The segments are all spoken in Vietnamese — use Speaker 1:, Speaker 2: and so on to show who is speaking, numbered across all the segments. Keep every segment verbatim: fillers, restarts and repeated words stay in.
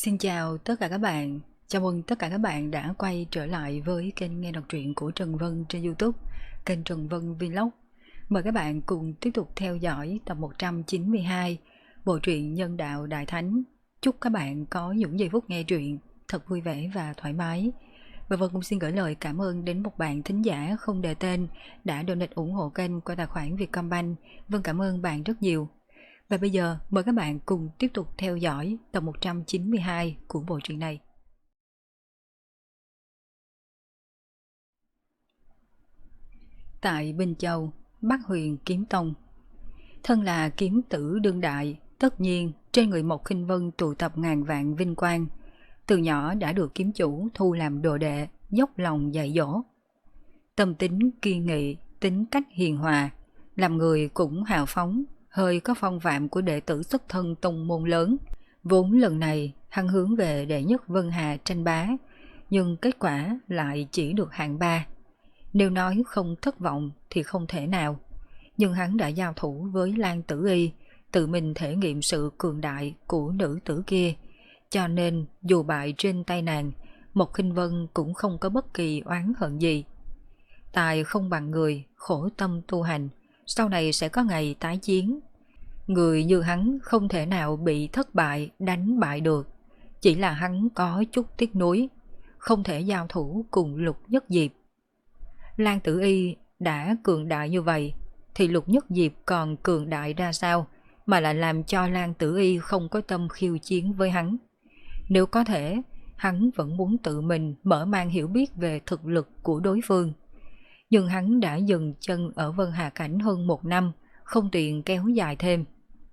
Speaker 1: Xin chào tất cả các bạn. Chào mừng tất cả các bạn đã quay trở lại với kênh nghe đọc truyện của Trần Vân trên YouTube, kênh Trần Vân Vlog. Mời các bạn cùng tiếp tục theo dõi tập một trăm chín mươi hai bộ truyện Nhân đạo Đại Thánh. Chúc các bạn có những giây phút nghe truyện thật vui vẻ và thoải mái. Và Vân cũng xin gửi lời cảm ơn đến một bạn thính giả không đề tên đã donate ủng hộ kênh qua tài khoản Vietcombank. Vân cảm ơn bạn rất nhiều. Và bây giờ mời các bạn cùng tiếp tục theo dõi tập một trăm chín mươi hai của bộ truyện này. Tại Bình Châu, Bắc Huyền Kiếm Tông. Thân là kiếm tử đương đại, tất nhiên trên người Mộc Khinh Vân tụ tập ngàn vạn vinh quang. Từ nhỏ đã được kiếm chủ thu làm đồ đệ, dốc lòng dạy dỗ. Tâm tính kiên nghị, tính cách hiền hòa, làm người cũng hào phóng, hơi có phong phạm của đệ tử xuất thân tông môn lớn. Vốn lần này hắn hướng về đệ nhất Vân Hà tranh bá, nhưng kết quả lại chỉ được hạng ba. Nếu nói không thất vọng thì không thể nào, nhưng hắn đã giao thủ với Lan Tử Y, tự mình thể nghiệm sự cường đại của nữ tử kia, cho nên dù bại trên tay nàng, Mộc Khinh Vân cũng không có bất kỳ oán hận gì. Tài không bằng người, khổ tâm tu hành, sau này sẽ có ngày tái chiến. Người như hắn không thể nào bị thất bại đánh bại được, chỉ là hắn có chút tiếc nuối, không thể giao thủ cùng Lục Nhất Diệp. Lan Tử Y đã cường đại như vậy, thì Lục Nhất Diệp còn cường đại ra sao mà lại làm cho Lan Tử Y không có tâm khiêu chiến với hắn. Nếu có thể, hắn vẫn muốn tự mình mở mang hiểu biết về thực lực của đối phương. Nhưng hắn đã dừng chân ở Vân Hà Cảnh hơn một năm, không tiện kéo dài thêm.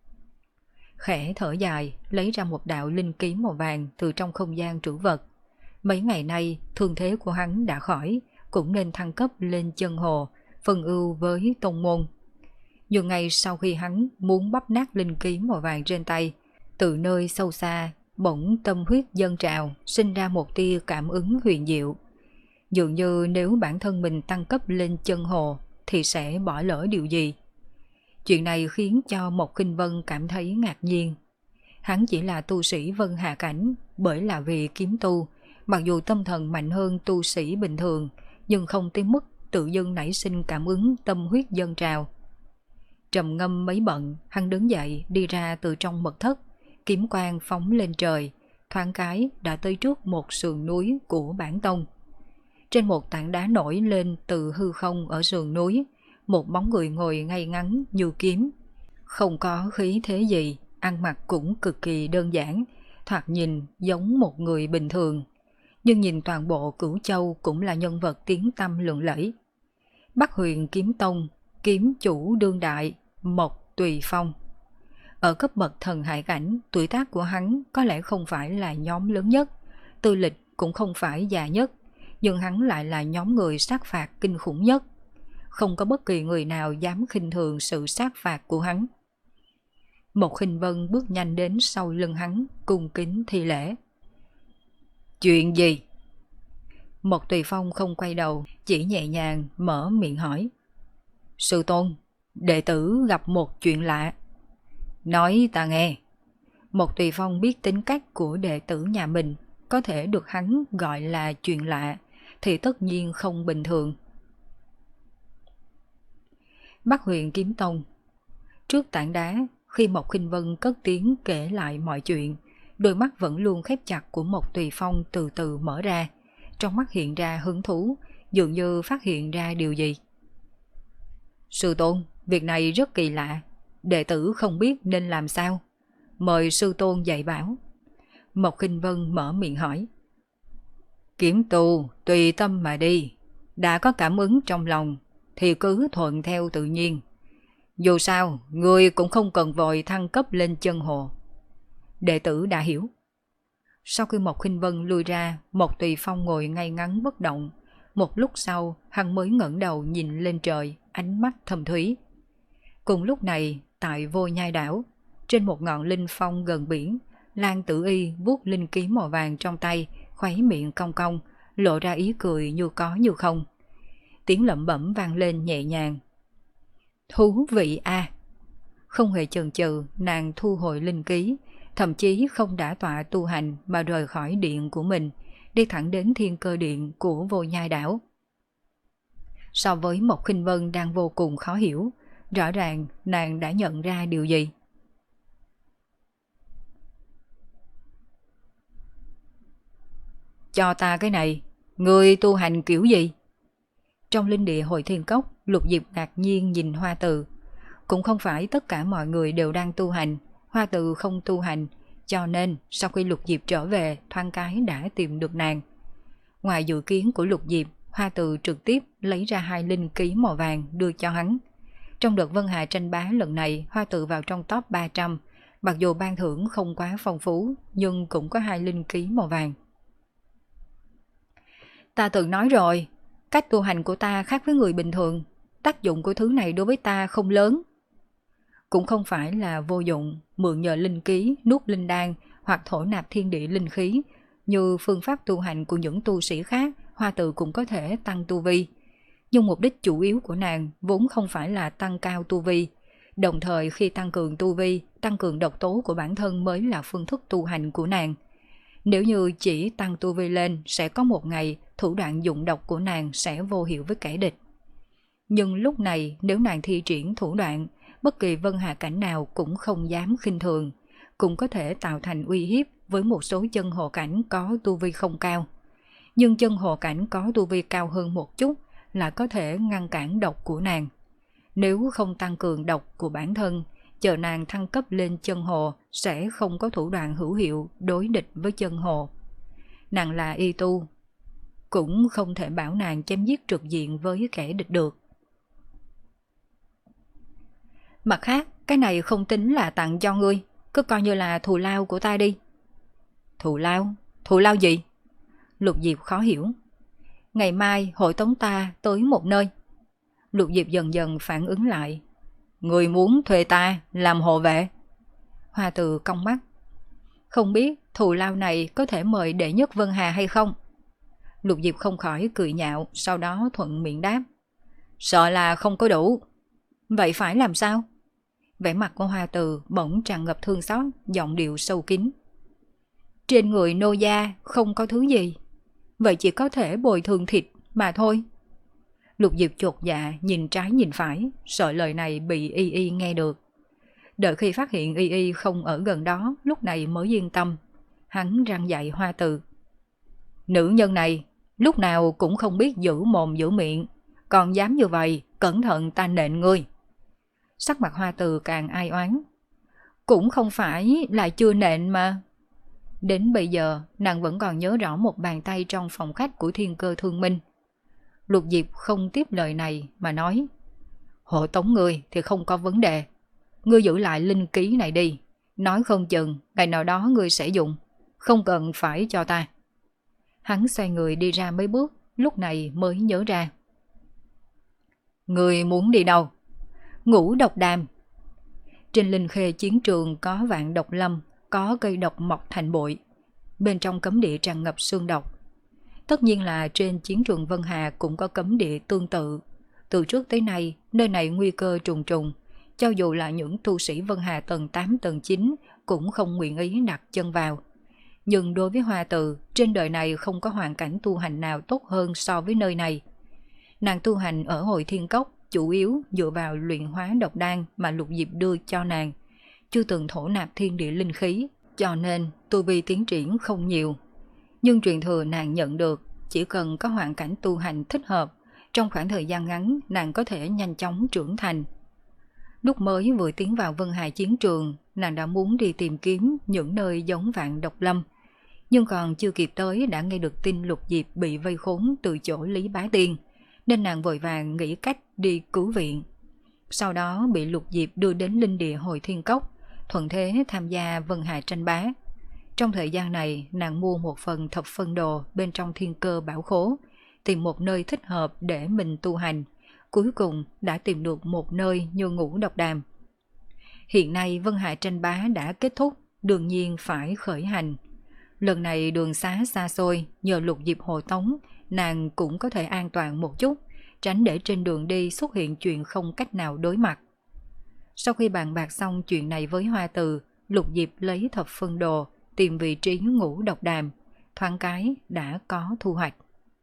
Speaker 1: Khẽ thở dài, lấy ra một đạo linh ký màu vàng từ trong không gian trữ vật. Mấy ngày nay, thương thế của hắn đã khỏi, cũng nên thăng cấp lên chân hồ, phân ưu với tông môn. Nhưng ngay sau khi hắn muốn bóp nát linh ký màu vàng trên tay, từ nơi sâu xa, bỗng tâm huyết dâng trào, sinh ra một tia cảm ứng huyền diệu. Dường như nếu bản thân mình tăng cấp lên chân hồ thì sẽ bỏ lỡ điều gì. Chuyện này khiến cho Mộc Khinh Vân cảm thấy ngạc nhiên. Hắn chỉ là tu sĩ Vân Hà Cảnh, bởi là vì kiếm tu, mặc dù tâm thần mạnh hơn tu sĩ bình thường, nhưng không tới mức tự dưng nảy sinh cảm ứng tâm huyết dâng trào. Trầm ngâm mấy bận, hắn đứng dậy đi ra từ trong mật thất, kiếm quang phóng lên trời, thoáng cái đã tới trước một sườn núi của bản tông. Trên một tảng đá nổi lên từ hư không ở sườn núi, một bóng người ngồi ngay ngắn như kiếm. Không có khí thế gì, ăn mặc cũng cực kỳ đơn giản, thoạt nhìn giống một người bình thường. Nhưng nhìn toàn bộ Cửu Châu cũng là nhân vật tiếng tăm lừng lẫy. Bắc Huyền Kiếm Tông, kiếm chủ đương đại, Mộc Tùy Phong. Ở cấp bậc thần hải cảnh, tuổi tác của hắn có lẽ không phải là nhóm lớn nhất, tư lịch cũng không phải già nhất, nhưng hắn lại là nhóm người sát phạt kinh khủng nhất. Không có bất kỳ người nào dám khinh thường sự sát phạt của hắn. Mộc Khinh Vân bước nhanh đến sau lưng hắn, cung kính thi lễ. Chuyện gì? Mộc Tùy Phong không quay đầu, chỉ nhẹ nhàng mở miệng hỏi. Sư tôn, đệ tử gặp một chuyện lạ. Nói ta nghe. Mộc Tùy Phong biết tính cách của đệ tử nhà mình, có thể được hắn gọi là chuyện lạ thì tất nhiên không bình thường. Bắc Huyền Kiếm Tông. Trước tảng đá, khi Mộc Khinh Vân cất tiếng kể lại mọi chuyện, đôi mắt vẫn luôn khép chặt của Mộc Tùy Phong từ từ mở ra, trong mắt hiện ra hứng thú, dường như phát hiện ra điều gì. Sư tôn, việc này rất kỳ lạ, đệ tử không biết nên làm sao. Mời sư tôn dạy bảo. Mộc Khinh Vân mở miệng hỏi. Kiếm tu, tùy tâm mà đi, đã có cảm ứng trong lòng thì cứ thuận theo tự nhiên. Dù sao, người cũng không cần vội thăng cấp lên chân hồ. Đệ tử đã hiểu. Sau khi Mộc Khinh Vân lui ra, Mộc Tùy Phong ngồi ngay ngắn bất động. Một lúc sau, hắn mới ngẩng đầu nhìn lên trời, ánh mắt thâm thúy. Cùng lúc này, tại Vô Nhai đảo, trên một ngọn linh phong gần biển, Lan Tử Y vuốt linh kiếm màu vàng trong tay, khuấy miệng cong cong, lộ ra ý cười như có như không. Tiếng lẩm bẩm vang lên nhẹ nhàng. Thú vị a. À. Không hề chần chừ, nàng thu hồi linh ký, thậm chí không đả tọa tu hành mà rời khỏi điện của mình, đi thẳng đến thiên cơ điện của Vô Nhai đảo. So với Mộc Khinh Vân đang vô cùng khó hiểu, rõ ràng nàng đã nhận ra điều gì. Cho ta cái này, người tu hành kiểu gì? Trong linh địa Hội Thiên Cốc, Lục Diệp ngạc nhiên nhìn Hoa Từ. Cũng không phải tất cả mọi người đều đang tu hành, Hoa Từ không tu hành, cho nên sau khi Lục Diệp trở về, thoáng cái đã tìm được nàng. Ngoài dự kiến của Lục Diệp, Hoa Từ trực tiếp lấy ra hai linh ký màu vàng đưa cho hắn. Trong đợt Vân Hà tranh bá lần này, Hoa Từ vào trong top ba trăm, mặc dù ban thưởng không quá phong phú, nhưng cũng có hai linh ký màu vàng. Ta từng nói rồi, cách tu hành của ta khác với người bình thường, tác dụng của thứ này đối với ta không lớn. Cũng không phải là vô dụng, mượn nhờ linh ký, nuốt linh đan hoặc thổ nạp thiên địa linh khí, như phương pháp tu hành của những tu sĩ khác, Hoa Từ cũng có thể tăng tu vi. Nhưng mục đích chủ yếu của nàng vốn không phải là tăng cao tu vi. Đồng thời khi tăng cường tu vi, tăng cường độc tố của bản thân mới là phương thức tu hành của nàng. Nếu như chỉ tăng tu vi lên, sẽ có một ngày thủ đoạn dụng độc của nàng sẽ vô hiệu với kẻ địch. Nhưng lúc này nếu nàng thi triển thủ đoạn, bất kỳ Vân Hà cảnh nào cũng không dám khinh thường, cũng có thể tạo thành uy hiếp với một số chân hồ cảnh có tu vi không cao. Nhưng chân hồ cảnh có tu vi cao hơn một chút là có thể ngăn cản độc của nàng. Nếu không tăng cường độc của bản thân, chờ nàng thăng cấp lên chân hồ sẽ không có thủ đoạn hữu hiệu đối địch với chân hồ. Nàng là y tu, cũng không thể bảo nàng chém giết trực diện với kẻ địch được. Mặt khác, cái này không tính là tặng cho ngươi, cứ coi như là thù lao của ta đi. Thù lao? Thù lao gì? Lục Diệp khó hiểu. Ngày mai hội tống ta tới một nơi. Lục Diệp dần dần phản ứng lại. Người muốn thuê ta làm hộ vệ? Hoa Từ cong mắt. Không biết thù lao này có thể mời đệ nhất Vân Hà hay không? Lục Diệp không khỏi cười nhạo, sau đó thuận miệng đáp. Sợ là không có đủ. Vậy phải làm sao? Vẻ mặt của Hoa Từ bỗng tràn ngập thương xót, giọng điệu sâu kín. Trên người nô gia không có thứ gì, vậy chỉ có thể bồi thường thịt mà thôi. Lục Diệp chột dạ nhìn trái nhìn phải, sợ lời này bị Y Y nghe được. Đợi khi phát hiện Y Y không ở gần đó, lúc này mới yên tâm. Hắn răn dạy Hoa Từ. Nữ nhân này lúc nào cũng không biết giữ mồm giữ miệng, còn dám như vậy, cẩn thận ta nện ngươi. Sắc mặt Hoa Từ càng ai oán. Cũng không phải là chưa nện mà. Đến bây giờ, nàng vẫn còn nhớ rõ một bàn tay trong phòng khách của Thiên Cơ Thương Minh. Lục Diệp không tiếp lời này mà nói. Hộ tống ngươi thì không có vấn đề. Ngươi giữ lại linh ký này đi. Nói không chừng, ngày nào đó ngươi sẽ dùng. Không cần phải cho ta. Hắn xoay người đi ra mấy bước, lúc này mới nhớ ra. Ngươi muốn đi đâu? Ngũ độc đàm. Trên linh khê chiến trường có vạn độc lâm, có cây độc mọc thành bụi. Bên trong cấm địa tràn ngập xương độc. Tất nhiên là trên chiến trường Vân Hà cũng có cấm địa tương tự. Từ trước tới nay, nơi này nguy cơ trùng trùng. Cho dù là những tu sĩ Vân Hà tầng tám tầng chín cũng không nguyện ý đặt chân vào. Nhưng đối với Hoa Từ, trên đời này không có hoàn cảnh tu hành nào tốt hơn so với nơi này. Nàng tu hành ở Hội Thiên Cốc chủ yếu dựa vào luyện hóa độc đan mà Lục Diệp đưa cho nàng. Chưa từng thổ nạp thiên địa linh khí, cho nên tu vi tiến triển không nhiều. Nhưng truyền thừa nàng nhận được, chỉ cần có hoàn cảnh tu hành thích hợp, trong khoảng thời gian ngắn nàng có thể nhanh chóng trưởng thành. Lúc mới vừa tiến vào Vân Hà chiến trường, nàng đã muốn đi tìm kiếm những nơi giống vạn độc lâm. Nhưng còn chưa kịp tới đã nghe được tin Lục Diệp bị vây khốn từ chỗ Lý Bá Tiên, nên nàng vội vàng nghĩ cách đi cứu viện. Sau đó bị Lục Diệp đưa đến linh địa Hội Thiên Cốc, thuận thế tham gia Vân Hà tranh bá. Trong thời gian này, nàng mua một phần thập phân đồ bên trong thiên cơ bảo khố, tìm một nơi thích hợp để mình tu hành. Cuối cùng đã tìm được một nơi như Ngũ Độc Đàm. Hiện nay Vân Hà tranh bá đã kết thúc, đương nhiên phải khởi hành. Lần này đường xá xa xôi, nhờ Lục Diệp hộ tống, nàng cũng có thể an toàn một chút, tránh để trên đường đi xuất hiện chuyện không cách nào đối mặt. Sau khi bàn bạc xong chuyện này với Hoa Từ, Lục Diệp lấy thập phân đồ, tìm vị trí ngũ độc đàm, thoáng cái đã có thu hoạch.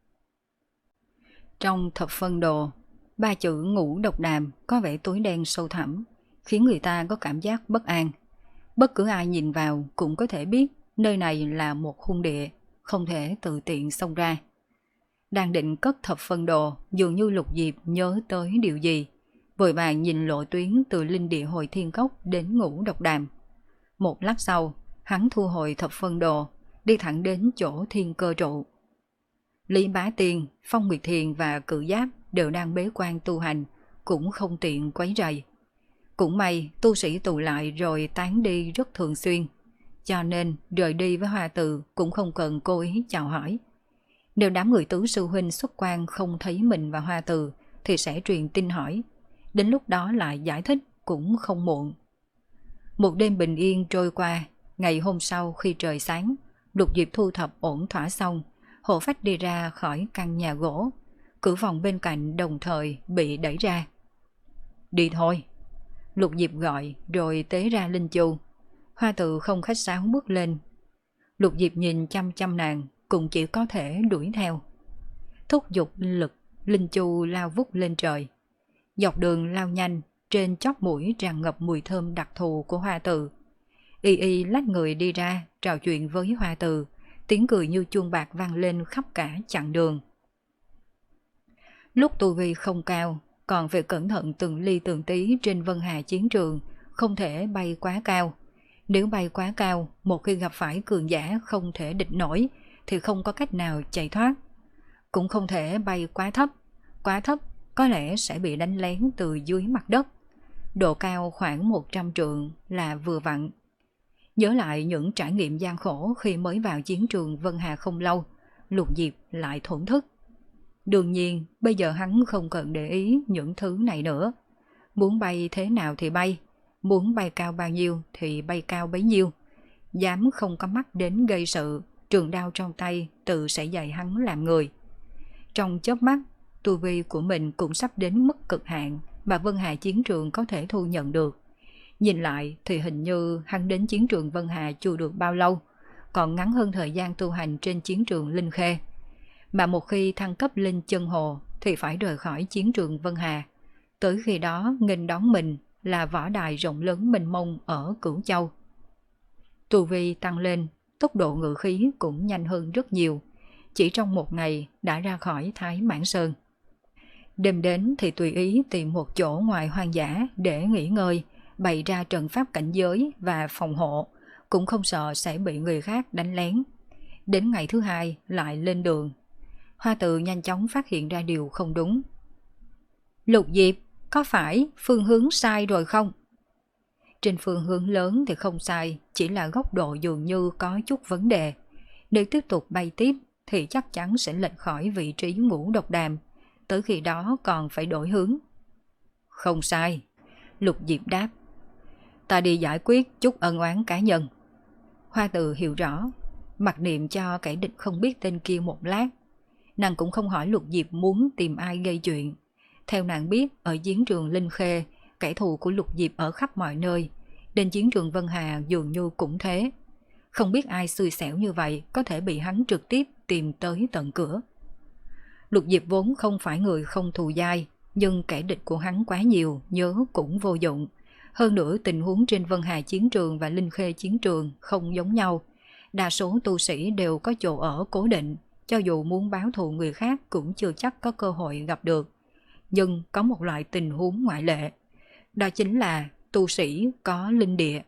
Speaker 1: Trong thập phân đồ, ba chữ ngũ độc đàm có vẻ tối đen sâu thẳm, khiến người ta có cảm giác bất an. Bất cứ ai nhìn vào cũng có thể biết nơi này là một hung địa, không thể tự tiện xông ra. Đang định cất thập phân đồ, dường như Lục Diệp nhớ tới điều gì, vội vàng nhìn lộ tuyến từ linh địa Hồi Thiên Cốc đến ngũ độc đàm. Một lát sau, hắn thu hồi thập phân đồ, đi thẳng đến chỗ thiên cơ trụ. Lý Bá Tiên, Phong Nguyệt Thiền và Cự Giáp đều đang bế quan tu hành, cũng không tiện quấy rầy. Cũng may tu sĩ tụ lại rồi tán đi rất thường xuyên, cho nên rời đi với Hoa Từ cũng không cần cố ý chào hỏi. Nếu đám người tứ sư huynh xuất quan không thấy mình và Hoa Từ thì sẽ truyền tin hỏi, đến lúc đó lại giải thích cũng không muộn. Một đêm bình yên trôi qua, ngày hôm sau khi trời sáng, Lục Diệp thu thập ổn thỏa xong, hộ phách đi ra khỏi căn nhà gỗ, cửa phòng bên cạnh đồng thời bị đẩy ra. Đi thôi. Lục Diệp gọi rồi tế ra linh chu. Hoa Từ không khách sáo bước lên. Lục Diệp nhìn chăm chăm nàng, cũng chỉ có thể đuổi theo. Thúc giục linh lực, linh chu lao vút lên trời. Dọc đường lao nhanh, trên chóp mũi tràn ngập mùi thơm đặc thù của Hoa Từ. Y y lách người đi ra, trò chuyện với Hoa Từ, tiếng cười như chuông bạc vang lên khắp cả chặng đường. Lúc tu vi không cao, còn phải cẩn thận từng ly từng tí trên Vân Hà chiến trường, không thể bay quá cao. Nếu bay quá cao, một khi gặp phải cường giả không thể địch nổi, thì không có cách nào chạy thoát. Cũng không thể bay quá thấp, quá thấp có lẽ sẽ bị đánh lén từ dưới mặt đất. Độ cao khoảng một trăm trượng là vừa vặn. Nhớ lại những trải nghiệm gian khổ khi mới vào chiến trường Vân Hà không lâu, Lục Diệp lại thổn thức. Đương nhiên, bây giờ hắn không cần để ý những thứ này nữa. Muốn bay thế nào thì bay, muốn bay cao bao nhiêu thì bay cao bấy nhiêu. Dám không có mắt đến gây sự, trường đao trong tay tự sẽ dạy hắn làm người. Trong chớp mắt, tu vi của mình cũng sắp đến mức cực hạn mà Vân Hà chiến trường có thể thu nhận được. Nhìn lại thì hình như hắn đến chiến trường Vân Hà chưa được bao lâu, còn ngắn hơn thời gian tu hành trên chiến trường Linh Khê. Mà một khi thăng cấp lên chân hồ thì phải rời khỏi chiến trường Vân Hà. Tới khi đó nghênh đón mình là võ đài rộng lớn mênh mông ở Cửu Châu. Tu vi tăng lên, tốc độ ngự khí cũng nhanh hơn rất nhiều. Chỉ trong một ngày đã ra khỏi Thái Mãn Sơn. Đêm đến thì tùy ý tìm một chỗ ngoài hoang dã để nghỉ ngơi, bày ra trận pháp cảnh giới và phòng hộ, cũng không sợ sẽ bị người khác đánh lén. Đến ngày thứ hai lại lên đường. Hoa Từ nhanh chóng phát hiện ra điều không đúng. Lục Diệp, có phải phương hướng sai rồi không? Trên phương hướng lớn thì không sai, chỉ là góc độ dường như có chút vấn đề. Nếu tiếp tục bay tiếp thì chắc chắn sẽ lệch khỏi vị trí ngũ độc đàm, tới khi đó còn phải đổi hướng. Không sai, Lục Diệp đáp. Ta đi giải quyết chút ân oán cá nhân. Hoa Từ hiểu rõ, mặc niệm cho kẻ địch không biết tên kia một lát. Nàng cũng không hỏi Lục Diệp muốn tìm ai gây chuyện. Theo nàng biết, ở chiến trường Linh Khê, kẻ thù của Lục Diệp ở khắp mọi nơi, đến chiến trường Vân Hà dường như cũng thế. Không biết ai xui xẻo như vậy có thể bị hắn trực tiếp tìm tới tận cửa. Lục Diệp vốn không phải người không thù dai, nhưng kẻ địch của hắn quá nhiều, nhớ cũng vô dụng. Hơn nữa tình huống trên Vân Hà chiến trường và Linh Khê chiến trường không giống nhau. Đa số tu sĩ đều có chỗ ở cố định, cho dù muốn báo thù người khác cũng chưa chắc có cơ hội gặp được. Nhưng có một loại tình huống ngoại lệ, đó chính là tu sĩ có linh địa.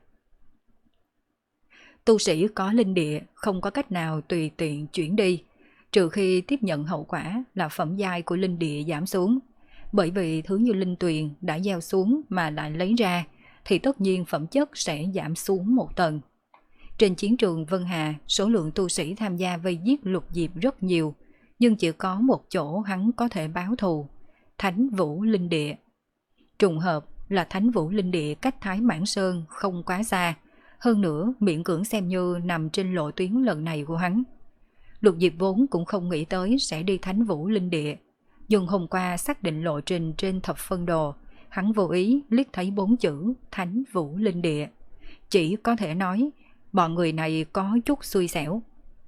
Speaker 1: Tu sĩ có linh địa không có cách nào tùy tiện chuyển đi, trừ khi tiếp nhận hậu quả là phẩm giai của linh địa giảm xuống. Bởi vì thứ như linh tuyền đã gieo xuống mà lại lấy ra, thì tất nhiên phẩm chất sẽ giảm xuống một tầng. Trên chiến trường Vân Hà, số lượng tu sĩ tham gia vây giết Lục Diệp rất nhiều, nhưng chỉ có một chỗ hắn có thể báo thù, Thánh Vũ Linh Địa. Trùng hợp là Thánh Vũ Linh Địa cách Thái Mãn Sơn không quá xa, hơn nữa miễn cưỡng xem như nằm trên lộ tuyến lần này của hắn. Lục Diệp vốn cũng không nghĩ tới sẽ đi Thánh Vũ Linh Địa, nhưng hôm qua xác định lộ trình trên thập phân đồ, hắn vô ý liếc thấy bốn chữ Thánh Vũ Linh Địa. chỉ có thể nói bọn người này có chút xui xẻo.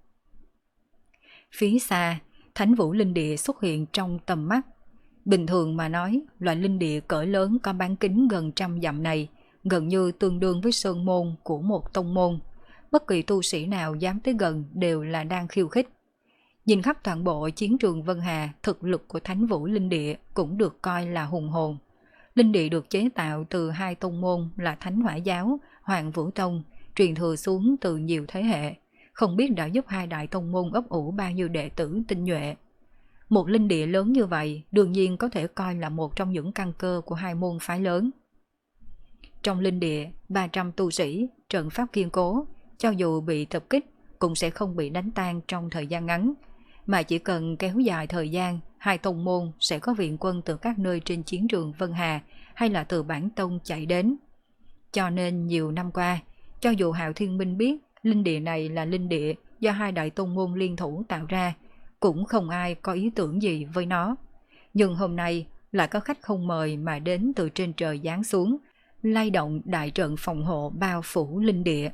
Speaker 1: Phía xa, Thánh Vũ Linh Địa xuất hiện trong tầm mắt. Bình thường mà nói, loại linh địa cỡ lớn có bán kính gần trăm dặm này gần như tương đương với sơn môn của một tông môn. Bất kỳ tu sĩ nào dám tới gần đều là đang khiêu khích. Nhìn khắp toàn bộ chiến trường Vân Hà, thực lực của Thánh Vũ Linh Địa cũng được coi là hùng hồn. Linh địa được chế tạo từ hai tông môn là Thánh Hỏa Giáo, Hoàng Vũ Tông, truyền thừa xuống từ nhiều thế hệ. Không biết đã giúp hai đại tông môn ấp ủ bao nhiêu đệ tử tinh nhuệ. Một linh địa lớn như vậy đương nhiên có thể coi là một trong những căn cơ của hai môn phái lớn. Trong linh địa, ba trăm tu sĩ, trận pháp kiên cố, cho dù bị tập kích cũng sẽ không bị đánh tan trong thời gian ngắn, mà chỉ cần kéo dài thời gian, hai tông môn sẽ có viện quân từ các nơi trên chiến trường Vân Hà hay là từ bản tông chạy đến. Cho nên nhiều năm qua, cho dù Hạo Thiên Minh biết linh địa này là linh địa do hai đại tông môn liên thủ tạo ra, cũng không ai có ý tưởng gì với nó. Nhưng hôm nay lại có khách không mời mà đến từ trên trời giáng xuống, lay động đại trận phòng hộ bao phủ linh địa.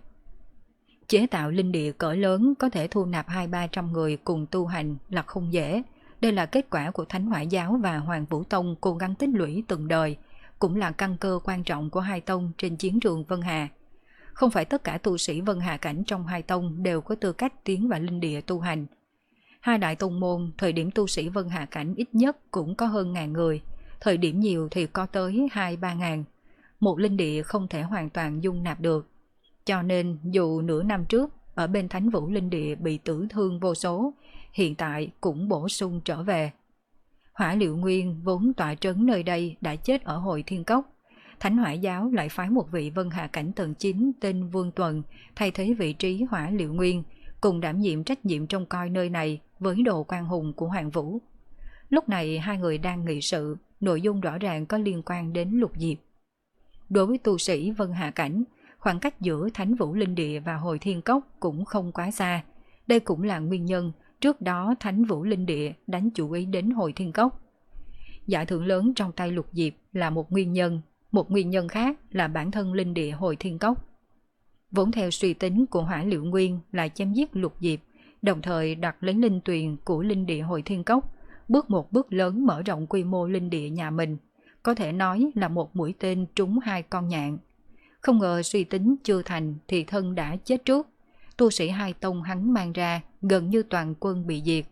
Speaker 1: Chế tạo linh địa cỡ lớn có thể thu nạp hai ba trăm người cùng tu hành là không dễ. Đây là kết quả của Thánh Hỏa Giáo và Hoàng Vũ Tông cố gắng tích lũy từng đời, cũng là căn cơ quan trọng của hai tông trên chiến trường Vân Hà. Không phải tất cả tu sĩ Vân Hà cảnh trong hai tông đều có tư cách tiến vào linh địa tu hành. Hai đại tông môn, thời điểm tu sĩ Vân Hà cảnh ít nhất cũng có hơn ngàn người, thời điểm nhiều thì có tới hai ba ngàn. Một linh địa không thể hoàn toàn dung nạp được. Cho nên dù nửa năm trước ở bên Thánh Vũ Linh Địa bị tử thương vô số, hiện tại cũng bổ sung trở về. Hỏa Liệu Nguyên vốn tọa trấn nơi đây đã chết ở Hồi Thiên Cốc. Thánh Hỏa Giáo lại phái một vị Vân Hà cảnh tầng chín tên Vương Tuần thay thế vị trí Hỏa Liệu Nguyên, cùng đảm nhiệm trách nhiệm trông coi nơi này với Đồ Quan Hùng của Hoàng Vũ. Lúc này hai người đang nghị sự, nội dung rõ ràng có liên quan đến Lục Diệp. Đối với tu sĩ Vân Hà cảnh, khoảng cách giữa Thánh Vũ Linh Địa và Hồi Thiên Cốc cũng không quá xa. Đây cũng là nguyên nhân trước đó Thánh Vũ Linh Địa đánh chủ ý đến Hồi Thiên Cốc. Giải thưởng lớn trong tay Lục Diệp là một nguyên nhân, một nguyên nhân khác là bản thân Linh Địa Hồi Thiên Cốc. Vốn theo suy tính của Hỏa Liệu Nguyên là chém giết Lục Diệp, đồng thời đặt lấy linh tuyền của Linh Địa Hồi Thiên Cốc, bước một bước lớn mở rộng quy mô linh địa nhà mình, có thể nói là một mũi tên trúng hai con nhạn. Không ngờ suy tính chưa thành thì thân đã chết trước. Tu sĩ hai tông hắn mang ra gần như toàn quân bị diệt.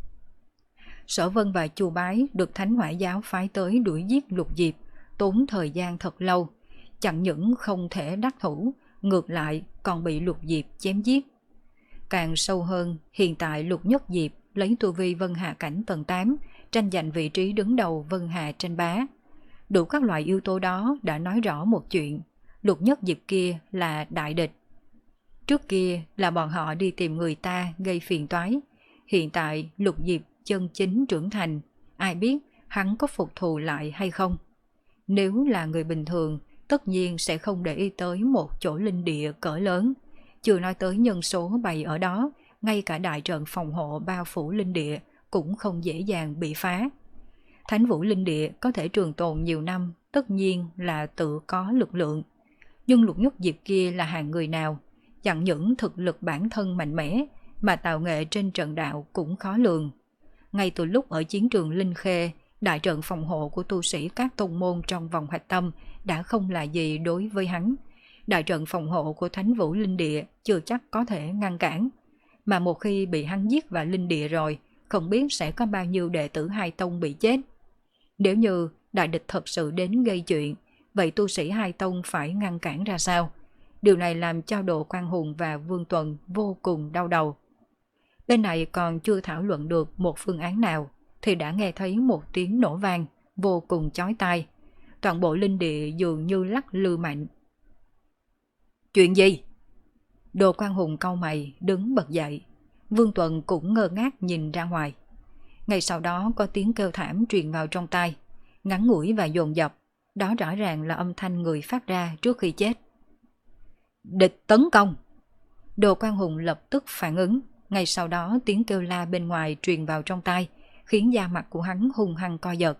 Speaker 1: Sở Vân và Chu Bái được Thánh Hỏa Giáo phái tới đuổi giết Lục Diệp, tốn thời gian thật lâu, chẳng những không thể đắc thủ, ngược lại còn bị Lục Diệp chém giết. Càng sâu hơn, hiện tại Lục Nhất Diệp lấy tu vi Vân Hà cảnh tầng tám, tranh giành vị trí đứng đầu Vân Hà tranh bá. Đủ các loại yếu tố đó đã nói rõ một chuyện, Lục Nhất Diệp kia là đại địch. Trước kia là bọn họ đi tìm người ta gây phiền toái, hiện tại Lục Diệp chân chính trưởng thành, ai biết hắn có phục thù lại hay không. Nếu là người bình thường, tất nhiên sẽ không để ý tới một chỗ linh địa cỡ lớn, chưa nói tới nhân số bày ở đó, ngay cả đại trận phòng hộ bao phủ linh địa cũng không dễ dàng bị phá. Thánh Vũ Linh Địa có thể trường tồn nhiều năm, tất nhiên là tự có lực lượng. Nhưng Lục Nhất Diệp kia là hàng người nào? Chẳng những thực lực bản thân mạnh mẽ, mà tạo nghệ trên trận đạo cũng khó lường. Ngay từ lúc ở chiến trường Linh Khê, đại trận phòng hộ của tu sĩ các tông môn trong vòng hạch tâm đã không là gì đối với hắn. Đại trận phòng hộ của Thánh Vũ Linh Địa chưa chắc có thể ngăn cản. Mà một khi bị hắn giết vào Linh Địa rồi, không biết sẽ có bao nhiêu đệ tử hai tông bị chết. Nếu như đại địch thật sự đến gây chuyện, vậy tu sĩ hai tông phải ngăn cản ra sao? Điều này làm cho Đồ Quan Hùng và Vương Tuần vô cùng đau đầu. Bên này còn chưa thảo luận được một phương án nào, thì đã nghe thấy một tiếng nổ vang, vô cùng chói tai. Toàn bộ linh địa dường như lắc lư mạnh. Chuyện gì? Đồ Quan Hùng cau mày, đứng bật dậy. Vương Tuần cũng ngơ ngác nhìn ra ngoài. Ngay sau đó có tiếng kêu thảm truyền vào trong tai, ngắn ngủi và dồn dập. Đó rõ ràng là âm thanh người phát ra trước khi chết. Địch tấn công! Đồ Quan Hùng lập tức phản ứng. Ngay sau đó tiếng kêu la bên ngoài truyền vào trong tai, khiến da mặt của hắn hung hăng co giật.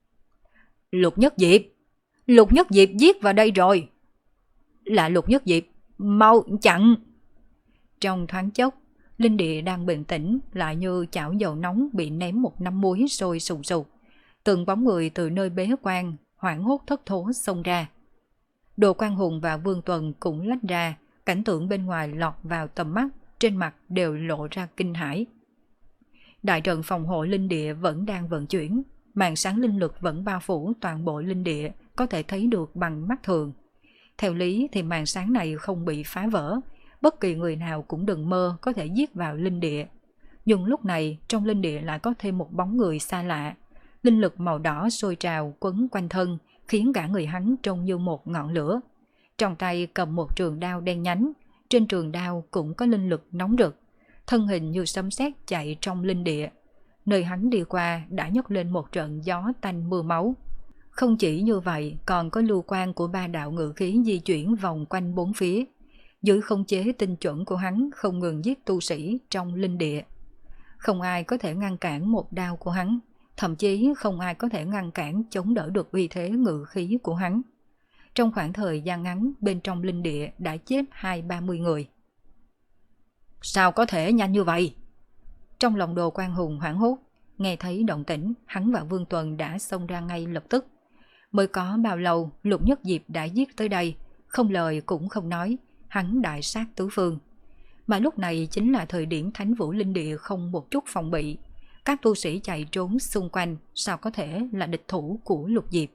Speaker 1: Lục Nhất Diệp! Lục Nhất Diệp giết vào đây rồi! Là Lục Nhất Diệp! Mau chặn! Trong thoáng chốc, linh địa đang bình tĩnh lại như chảo dầu nóng bị ném một nắm muối sôi sùng sục. Từng bóng người từ nơi bế quan, hoảng hốt thất thố xông ra. Đồ Quang Hùng và Vương Tuần cũng lách ra, cảnh tượng bên ngoài lọt vào tầm mắt, trên mặt đều lộ ra kinh hãi. Đại trận phòng hộ linh địa vẫn đang vận chuyển, màn sáng linh lực vẫn bao phủ toàn bộ linh địa, có thể thấy được bằng mắt thường. Theo lý thì màn sáng này không bị phá vỡ, bất kỳ người nào cũng đừng mơ có thể giết vào linh địa. Nhưng lúc này trong linh địa lại có thêm một bóng người xa lạ. Linh lực màu đỏ sôi trào quấn quanh thân, khiến cả người hắn trông như một ngọn lửa. Trong tay cầm một trường đao đen nhánh, trên trường đao cũng có linh lực nóng rực. Thân hình như sấm sét chạy trong linh địa. Nơi hắn đi qua đã nhấc lên một trận gió tanh mưa máu. Không chỉ như vậy, còn có lưu quang của ba đạo ngự khí di chuyển vòng quanh bốn phía. Dưới khống chế tinh chuẩn của hắn không ngừng giết tu sĩ trong linh địa. Không ai có thể ngăn cản một đao của hắn, thậm chí không ai có thể ngăn cản chống đỡ được uy thế ngự khí của hắn. Trong khoảng thời gian ngắn, bên trong linh địa đã chết hai ba mươi người. Sao có thể nhanh như vậy? Trong lòng Đồ Quang Hùng hoảng hốt, nghe thấy động tĩnh, hắn và Vương Tuần đã xông ra ngay lập tức. Mới có bao lâu, Lục Nhất Diệp đã giết tới đây, không lời cũng không nói, hắn đại sát tứ phương. Mà lúc này chính là thời điểm Thánh Vũ Linh Địa không một chút phòng bị. Các tu sĩ chạy trốn xung quanh, sao có thể là địch thủ của Lục Diệp?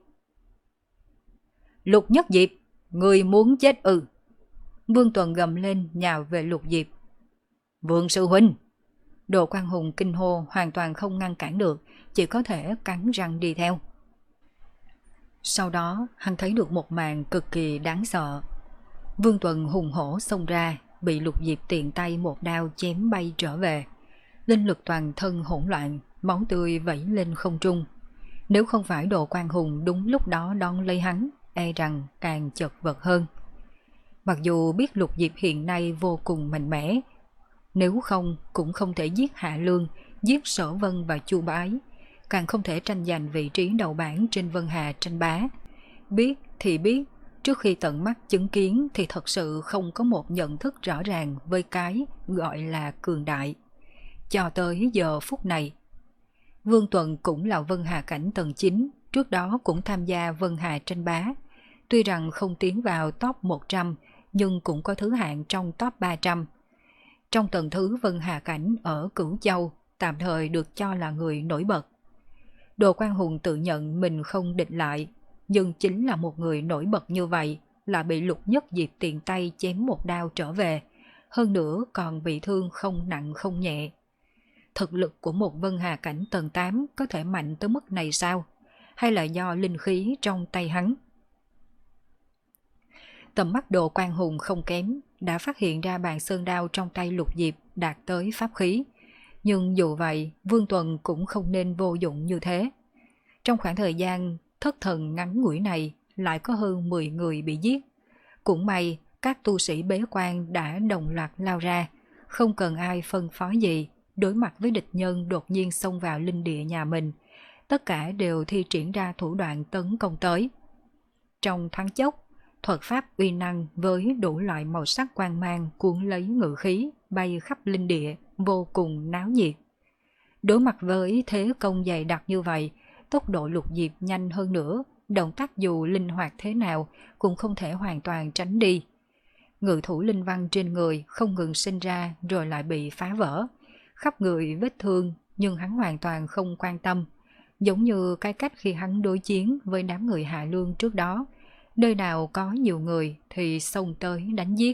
Speaker 1: Lục Nhất Diệp, người muốn chết ư? Vương Tuần gầm lên nhào về Lục Diệp. Vương sư huynh! Đồ Quang Hùng kinh hô hoàn toàn không ngăn cản được, chỉ có thể cắn răng đi theo. Sau đó hắn thấy được một màn cực kỳ đáng sợ. Vương Tuần hùng hổ xông ra, bị Lục Diệp tiện tay một đao chém bay trở về. Linh lực toàn thân hỗn loạn, máu tươi vẩy lên không trung. Nếu không phải Đồ Quang Hùng đúng lúc đó đón lấy hắn, e rằng càng chật vật hơn. Mặc dù biết Lục Diệp hiện nay vô cùng mạnh mẽ, nếu không cũng không thể giết Hạ Lương, giết Sở Vân và Chu Bái, càng không thể tranh giành vị trí đầu bảng trên Vân Hà tranh bá. Biết thì biết, trước khi tận mắt chứng kiến thì thật sự không có một nhận thức rõ ràng với cái gọi là cường đại. Cho tới giờ phút này, Vương Tuần cũng là Vân Hà cảnh tầng chín, trước đó cũng tham gia Vân Hà tranh bá. Tuy rằng không tiến vào top một trăm, nhưng cũng có thứ hạng trong top ba trăm. Trong tầng thứ Vân Hà cảnh ở Cửu Châu, tạm thời được cho là người nổi bật. Đồ Quang Hùng tự nhận mình không địch lại, nhưng chính là một người nổi bật như vậy là bị Lục Nhất Diệp tiện tay chém một đao trở về, hơn nữa còn bị thương không nặng không nhẹ. Thực lực của một Vân Hà cảnh tầng tám có thể mạnh tới mức này sao? Hay là do linh khí trong tay hắn? Tầm mắt Đồ Quang Hùng không kém, đã phát hiện ra bàn sơn đao trong tay Lục Diệp đạt tới pháp khí. Nhưng dù vậy, Vương Tuần cũng không nên vô dụng như thế. Trong khoảng thời gian thất thần ngắn ngủi này, lại có hơn mười người bị giết. Cũng may, các tu sĩ bế quan đã đồng loạt lao ra, không cần ai phân phó gì, đối mặt với địch nhân đột nhiên xông vào linh địa nhà mình. Tất cả đều thi triển ra thủ đoạn tấn công tới. Trong thoáng chốc, thuật pháp uy năng với đủ loại màu sắc quang mang cuốn lấy ngự khí bay khắp linh địa, vô cùng náo nhiệt. Đối mặt với thế công dày đặc như vậy, tốc độ Lục Diệp nhanh hơn nữa, động tác dù linh hoạt thế nào cũng không thể hoàn toàn tránh đi. Ngự thủ linh văn trên người không ngừng sinh ra rồi lại bị phá vỡ, khắp người vết thương, nhưng hắn hoàn toàn không quan tâm, giống như cái cách khi hắn đối chiến với đám người Hạ Lương trước đó, nơi nào có nhiều người thì xông tới đánh giết.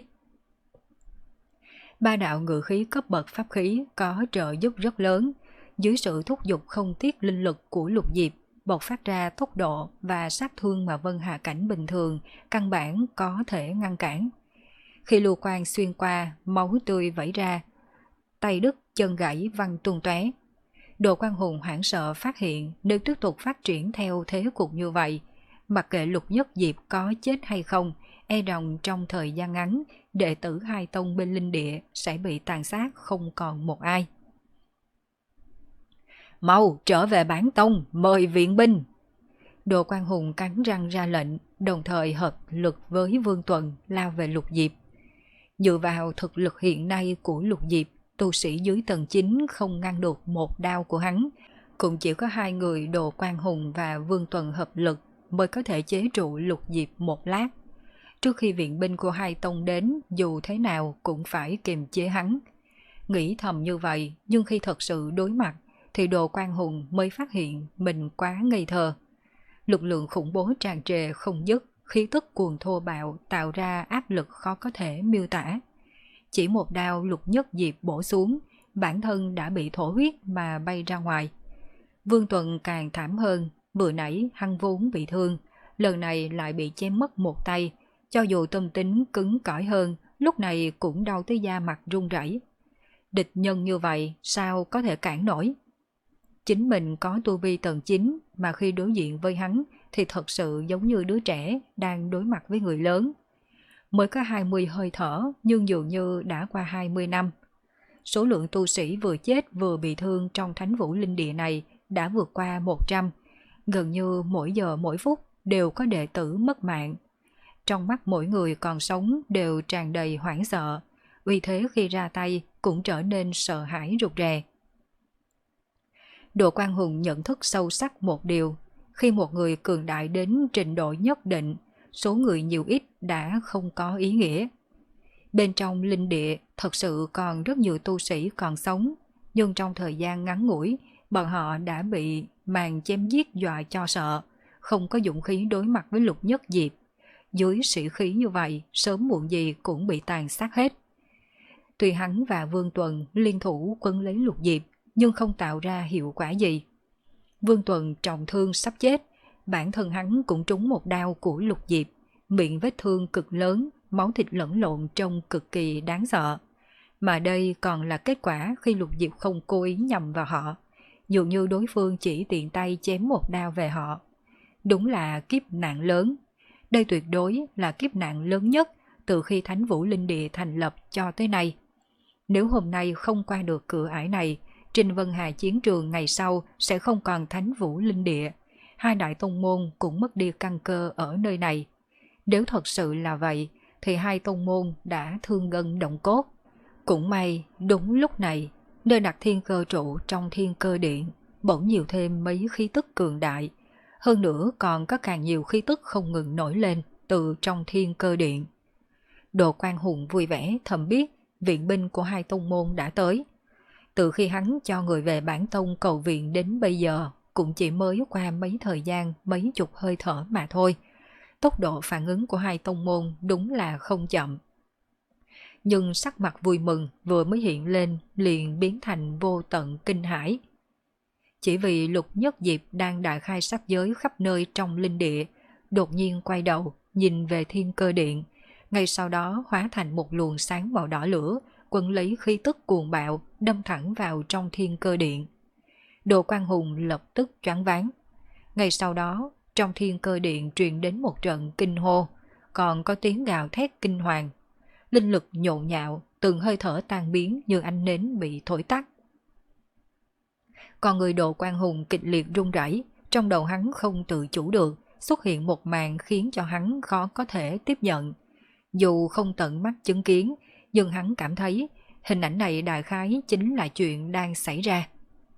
Speaker 1: Ba đạo ngự khí cấp bậc pháp khí có trợ giúp rất lớn, dưới sự thúc giục không tiếc linh lực của Lục Diệp, bộc phát ra tốc độ và sát thương mà Vân Hà cảnh bình thường căn bản có thể ngăn cản. Khi lưu quang xuyên qua, máu tươi vẩy ra, tay đứt chân gãy văng tung tóe. Đồ Quang Hùng hoảng sợ phát hiện nếu tiếp tục phát triển theo thế cục như vậy, mặc kệ Lục Nhất Diệp có chết hay không, e rằng trong thời gian ngắn, đệ tử hai tông bên linh địa sẽ bị tàn sát không còn một ai. Mau trở về bản tông, mời viện binh! Đồ Quang Hùng cắn răng ra lệnh, đồng thời hợp lực với Vương Tuần lao về Lục Diệp. Dựa vào thực lực hiện nay của Lục Diệp, tu sĩ dưới tầng chín không ngăn được một đao của hắn, cũng chỉ có hai người Đồ Quang Hùng và Vương Tuần hợp lực mới có thể chế trụ Lục Diệp một lát. Trước khi viện binh của hai tông đến, dù thế nào cũng phải kiềm chế hắn. Nghĩ thầm như vậy, nhưng khi thật sự đối mặt, thì Đồ Quang Hùng mới phát hiện mình quá ngây thơ. Lực lượng khủng bố tràn trề không dứt, khí tức cuồng thô bạo tạo ra áp lực khó có thể miêu tả. Chỉ một đao Lục Nhất Diệp bổ xuống, bản thân đã bị thổ huyết mà bay ra ngoài. Vương Tuần càng thảm hơn, vừa nãy hắn vốn bị thương, lần này lại bị chém mất một tay, cho dù tâm tính cứng cỏi hơn, lúc này cũng đau tới da mặt run rẩy. Địch nhân như vậy sao có thể cản nổi? Chính mình có tu vi tầng chín mà khi đối diện với hắn thì thật sự giống như đứa trẻ đang đối mặt với người lớn. Mới có hai mươi hơi thở nhưng dường như đã qua hai mươi năm. Số lượng tu sĩ vừa chết vừa bị thương trong Thánh Vũ Linh Địa này đã vượt qua một trăm. Gần như mỗi giờ mỗi phút đều có đệ tử mất mạng. Trong mắt mỗi người còn sống đều tràn đầy hoảng sợ, vì thế khi ra tay cũng trở nên sợ hãi rụt rè. Đồ Quang Hùng nhận thức sâu sắc một điều, khi một người cường đại đến trình độ nhất định, số người nhiều ít đã không có ý nghĩa. Bên trong linh địa thật sự còn rất nhiều tu sĩ còn sống, nhưng trong thời gian ngắn ngủi, bọn họ đã bị màn chém giết dọa cho sợ, không có dũng khí đối mặt với Lục Nhất Diệp. Dưới sĩ khí như vậy, sớm muộn gì cũng bị tàn sát hết. Tuy hắn và Vương Tuần liên thủ quân lấy Lục Diệp, nhưng không tạo ra hiệu quả gì. Vương Tuần trọng thương sắp chết, bản thân hắn cũng trúng một đao của Lục Diệp, miệng vết thương cực lớn, máu thịt lẫn lộn trông cực kỳ đáng sợ. Mà đây còn là kết quả khi Lục Diệp không cố ý nhằm vào họ, dường như đối phương chỉ tiện tay chém một đao về họ. Đúng là kiếp nạn lớn. Đây tuyệt đối là kiếp nạn lớn nhất từ khi Thánh Vũ Linh Địa thành lập cho tới nay. Nếu hôm nay không qua được cửa ải này, trên Vân Hà chiến trường ngày sau sẽ không còn Thánh Vũ Linh Địa. Hai đại tông môn cũng mất đi căn cơ ở nơi này. Nếu thật sự là vậy, thì hai tông môn đã thương gân động cốt. Cũng may, đúng lúc này, nơi đặt thiên cơ trụ trong thiên cơ điện, bỗng nhiều thêm mấy khí tức cường đại. Hơn nữa còn có càng nhiều khí tức không ngừng nổi lên từ trong thiên cơ điện. Đồ Quang Hùng vui vẻ thầm biết viện binh của hai tông môn đã tới. Từ khi hắn cho người về bản tông cầu viện đến bây giờ, cũng chỉ mới qua mấy thời gian, mấy chục hơi thở mà thôi. Tốc độ phản ứng của hai tông môn đúng là không chậm. Nhưng sắc mặt vui mừng vừa mới hiện lên liền biến thành vô tận kinh hãi. Chỉ vì Lục Nhất Diệp đang đại khai sắc giới khắp nơi trong linh địa, đột nhiên quay đầu, nhìn về thiên cơ điện, ngay sau đó hóa thành một luồng sáng màu đỏ lửa, quấn lấy khí tức cuồng bạo, đâm thẳng vào trong thiên cơ điện. Đồ Quang Hùng lập tức choáng váng. Ngay sau đó, trong thiên cơ điện truyền đến một trận kinh hô, còn có tiếng gào thét kinh hoàng. Linh lực nhộn nhạo, từng hơi thở tan biến như ánh nến bị thổi tắt. Còn người Đồ Quang Hùng kịch liệt run rẩy, trong đầu hắn không tự chủ được, xuất hiện một màn khiến cho hắn khó có thể tiếp nhận. Dù không tận mắt chứng kiến, nhưng hắn cảm thấy hình ảnh này đại khái chính là chuyện đang xảy ra.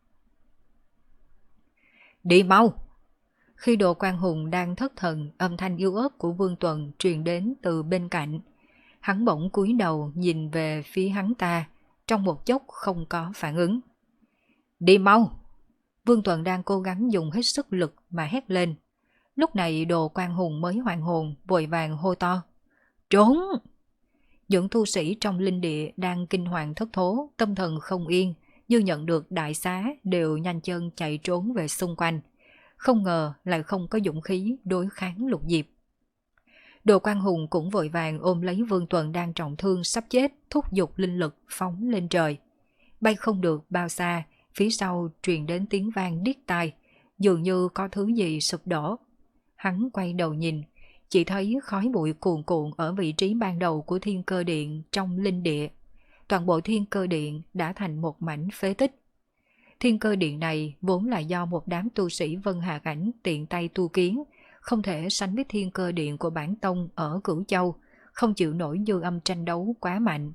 Speaker 1: Đi mau! Khi Đồ Quang Hùng đang thất thần, âm thanh yếu ớt của Vương Tuần truyền đến từ bên cạnh. Hắn bỗng cúi đầu nhìn về phía hắn ta, trong một chốc không có phản ứng. Đi mau! Vương Tuần đang cố gắng dùng hết sức lực mà hét lên. Lúc này Đồ Quang Hùng mới hoàn hồn, vội vàng hô to. Trốn! Những tu sĩ trong linh địa đang kinh hoàng thất thố, tâm thần không yên, như nhận được đại xá đều nhanh chân chạy trốn về xung quanh. Không ngờ lại không có dũng khí đối kháng Lục Diệp. Đồ Quang Hùng cũng vội vàng ôm lấy Vương Tuần đang trọng thương sắp chết, thúc giục linh lực phóng lên trời. Bay không được bao xa, phía sau truyền đến tiếng vang điếc tai, dường như có thứ gì sụp đổ. Hắn quay đầu nhìn, chỉ thấy khói bụi cuồn cuộn ở vị trí ban đầu của thiên cơ điện trong linh địa. Toàn bộ thiên cơ điện đã thành một mảnh phế tích. Thiên cơ điện này vốn là do một đám tu sĩ Vân Hà Cảnh tiện tay tu kiến, không thể sánh với thiên cơ điện của bản tông ở Cửu Châu, không chịu nổi dư âm tranh đấu quá mạnh.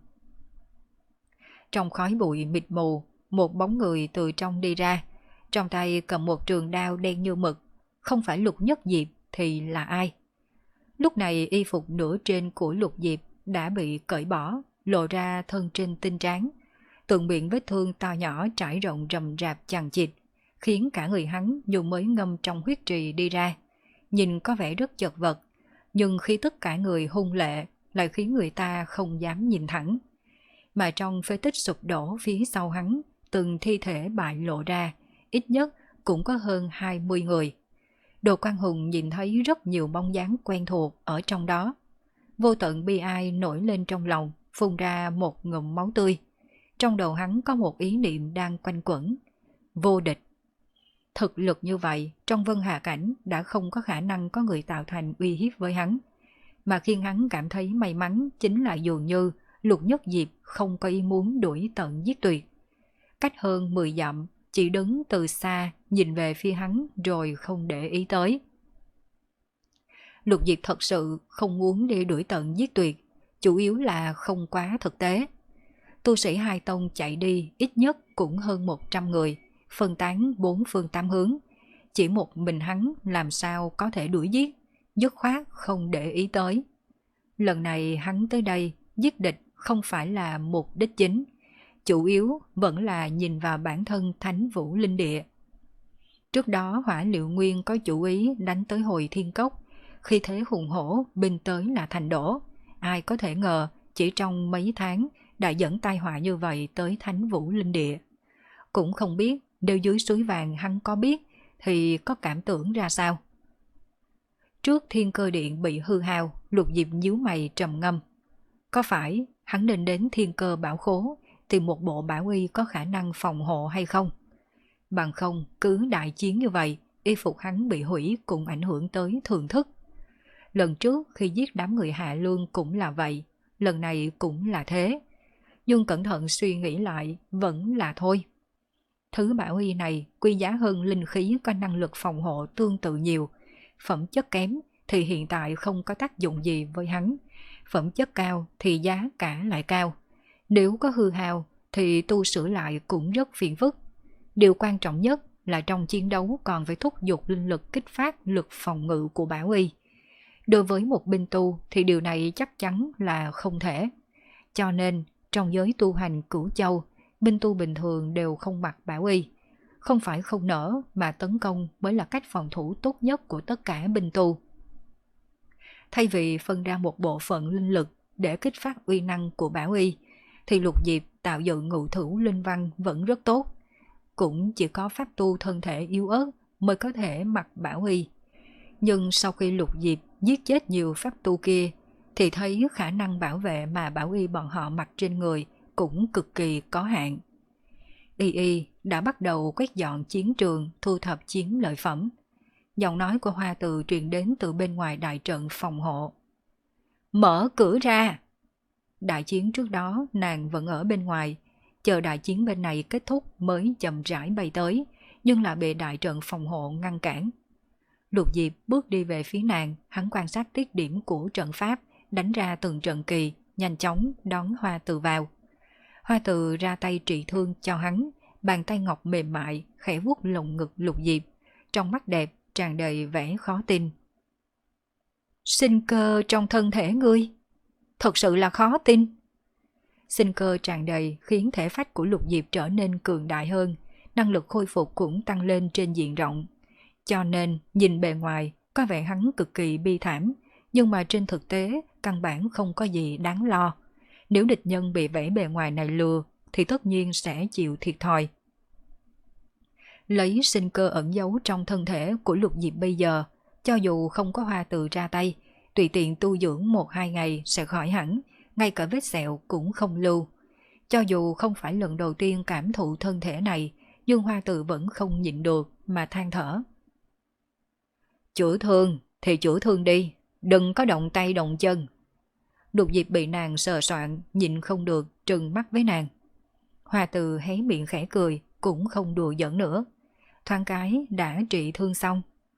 Speaker 1: Trong khói bụi mịt mù, một bóng người từ trong đi ra, trong tay cầm một trường đao đen như mực, không phải Lục Nhất Diệp thì là ai? Lúc này y phục nửa trên của Lục Diệp đã bị cởi bỏ, lộ ra thân trên tinh tráng, từng miệng vết thương to nhỏ trải rộng rầm rạp chằng chịt, khiến cả người hắn dù mới ngâm trong huyết trì đi ra, nhìn có vẻ rất chật vật, nhưng khi tất cả người hung lệ lại khiến người ta không dám nhìn thẳng. Mà trong phế tích sụp đổ phía sau hắn, từng thi thể bại lộ ra, ít nhất cũng có hơn hai mươi người. Đồ Quang Hùng nhìn thấy rất nhiều bóng dáng quen thuộc ở trong đó. Vô tận bi ai nổi lên trong lòng, phun ra một ngụm máu tươi. Trong đầu hắn có một ý niệm đang quanh quẩn: vô địch. Thực lực như vậy, trong Vân Hà Cảnh đã không có khả năng có người tạo thành uy hiếp với hắn. Mà khiến hắn cảm thấy may mắn chính là dường như Lục Nhất Diệp không có ý muốn đuổi tận giết tuyệt. Cách hơn mười dặm, chỉ đứng từ xa nhìn về phía hắn rồi không để ý tới. Lục Diệp thật sự không muốn đi đuổi tận giết tuyệt, chủ yếu là không quá thực tế. Tu sĩ hai tông chạy đi ít nhất cũng hơn một trăm người, phân tán bốn phương tám hướng. Chỉ một mình hắn làm sao có thể đuổi giết, dứt khoát không để ý tới. Lần này hắn tới đây giết địch không phải là mục đích chính, chủ yếu vẫn là nhìn vào bản thân Thánh Vũ Linh Địa. Trước đó Hỏa Liệu Nguyên có chủ ý đánh tới Hồi Thiên Cốc, khi thế hùng hổ binh tới là thành đổ. Ai có thể ngờ chỉ trong mấy tháng đã dẫn tai họa như vậy tới Thánh Vũ Linh Địa. Cũng không biết nếu dưới suối vàng hắn có biết thì có cảm tưởng ra sao. Trước Thiên Cơ Điện bị hư hao, Lục Diệp nhíu mày trầm ngâm. Có phải hắn nên đến Thiên Cơ Bảo Khố tìm một bộ bảo y có khả năng phòng hộ hay không? Bằng không, cứ đại chiến như vậy, y phục hắn bị hủy cũng ảnh hưởng tới thưởng thức. Lần trước khi giết đám người Hạ Lương cũng là vậy, lần này cũng là thế. Nhưng cẩn thận suy nghĩ lại, vẫn là thôi. Thứ bảo y này quý giá hơn linh khí có năng lực phòng hộ tương tự nhiều. Phẩm chất kém thì hiện tại không có tác dụng gì với hắn. Phẩm chất cao thì giá cả lại cao. Nếu có hư hao thì tu sửa lại cũng rất phiền phức. Điều quan trọng nhất là trong chiến đấu còn phải thúc giục linh lực kích phát lực phòng ngự của bảo y. Đối với một binh tu thì điều này chắc chắn là không thể. Cho nên trong giới tu hành Cửu Châu, binh tu bình thường đều không mặc bảo y. Không phải không nỡ mà tấn công mới là cách phòng thủ tốt nhất của tất cả binh tu. Thay vì phân ra một bộ phận linh lực để kích phát uy năng của bảo y, thì Lục Diệp tạo dựng ngự thử linh văn vẫn rất tốt. Cũng chỉ có pháp tu thân thể yếu ớt mới có thể mặc bảo y. Nhưng sau khi Lục Diệp giết chết nhiều pháp tu kia, thì thấy khả năng bảo vệ mà bảo y bọn họ mặc trên người cũng cực kỳ có hạn. Y Y đã bắt đầu quét dọn chiến trường, thu thập chiến lợi phẩm. Giọng nói của Hoa Từ truyền đến từ bên ngoài đại trận phòng hộ. Mở cửa ra! Đại chiến trước đó nàng vẫn ở bên ngoài, chờ đại chiến bên này kết thúc mới chậm rãi bay tới, nhưng là bị đại trận phòng hộ ngăn cản. Lục Diệp bước đi về phía nàng, hắn quan sát tiết điểm của trận pháp, đánh ra từng trận kỳ, nhanh chóng đón Hoa Từ vào. Hoa Từ ra tay trị thương cho hắn, bàn tay ngọc mềm mại, khẽ vuốt lồng ngực Lục Diệp, trong mắt đẹp tràn đầy vẻ khó tin. Sinh cơ trong thân thể ngươi, thật sự là khó tin. Sinh cơ tràn đầy khiến thể phách của Lục Diệp trở nên cường đại hơn, năng lực khôi phục cũng tăng lên trên diện rộng. Cho nên nhìn bề ngoài có vẻ hắn cực kỳ bi thảm, nhưng mà trên thực tế căn bản không có gì đáng lo. Nếu địch nhân bị vẻ bề ngoài này lừa thì tất nhiên sẽ chịu thiệt thòi. Lấy sinh cơ ẩn giấu trong thân thể của Lục Diệp bây giờ, cho dù không có Hoa Từ ra tay, tùy tiện tu dưỡng một hai ngày sẽ khỏi hẳn, ngay cả vết sẹo cũng không lưu. Cho dù không phải lần đầu tiên cảm thụ thân thể này, nhưng Hoa Từ vẫn không nhịn được mà than thở. Chữa thương thì chữa thương đi, đừng có động tay động chân. Lục Diệp bị nàng sờ soạn, nhịn không được, trừng mắt với nàng. Hoa Từ hé miệng khẽ cười, cũng không đùa giỡn nữa. Thoáng cái đã trị thương xong.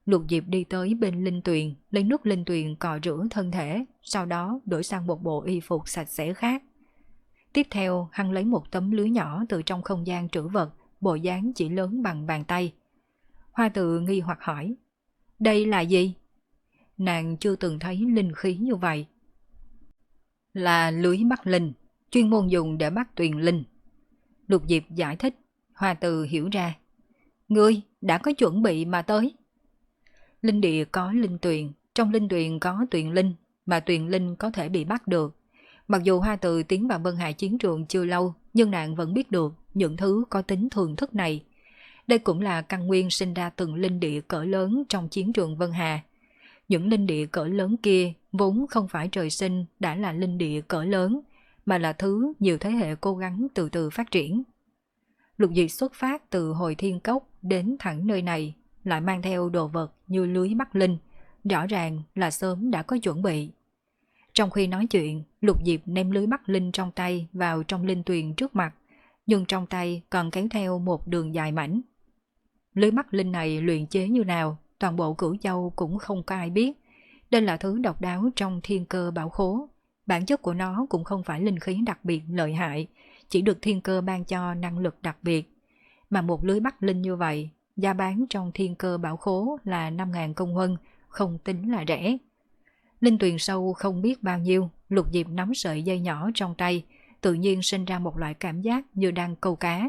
Speaker 1: Lục Diệp đi tới bên linh tuyền, lấy nước linh tuyền cọ rửa thân thể, sau đó đổi sang một bộ y phục sạch sẽ khác. Tiếp theo, hắn lấy một tấm lưới nhỏ từ trong không gian trữ vật, bộ dáng chỉ lớn bằng bàn tay. Hoa Tự nghi hoặc hỏi, đây là gì? Nàng chưa từng thấy linh khí như vậy. Là lưới bắt linh, chuyên môn dùng để bắt tuyền linh. Lục Diệp giải thích, Hoa Tự hiểu ra. Ngươi đã có chuẩn bị mà tới. Linh địa có linh tuyền, trong linh tuyền có tuyền linh, mà tuyền linh có thể bị bắt được. Mặc dù Hoa Tự tiến vào Vân Hà chiến trường chưa lâu, nhưng nàng vẫn biết được những thứ có tính thường thức này. Đây cũng là căn nguyên sinh ra từng linh địa cỡ lớn trong chiến trường Vân Hà. Những linh địa cỡ lớn kia vốn không phải trời sinh đã là linh địa cỡ lớn, mà là thứ nhiều thế hệ cố gắng từ từ phát triển. Lục Diệp xuất phát từ Hồi Thiên Cốc đến thẳng nơi này, lại mang theo đồ vật như lưới bắt linh, rõ ràng là sớm đã có chuẩn bị. Trong khi nói chuyện, Lục Diệp ném lưới bắt linh trong tay vào trong linh tuyền trước mặt, nhưng trong tay còn kéo theo một đường dài mảnh. Lưới bắt linh này luyện chế như nào, toàn bộ Cửu Châu cũng không có ai biết. Đây là thứ độc đáo trong thiên cơ bảo khố. Bản chất của nó cũng không phải linh khí đặc biệt lợi hại, chỉ được thiên cơ ban cho năng lực đặc biệt. Mà một lưới bắt linh như vậy, giá bán trong thiên cơ bảo khố là năm nghìn công huân, không tính là rẻ. Linh tuyền sâu không biết bao nhiêu, Lục Diệp nắm sợi dây nhỏ trong tay, tự nhiên sinh ra một loại cảm giác như đang câu cá.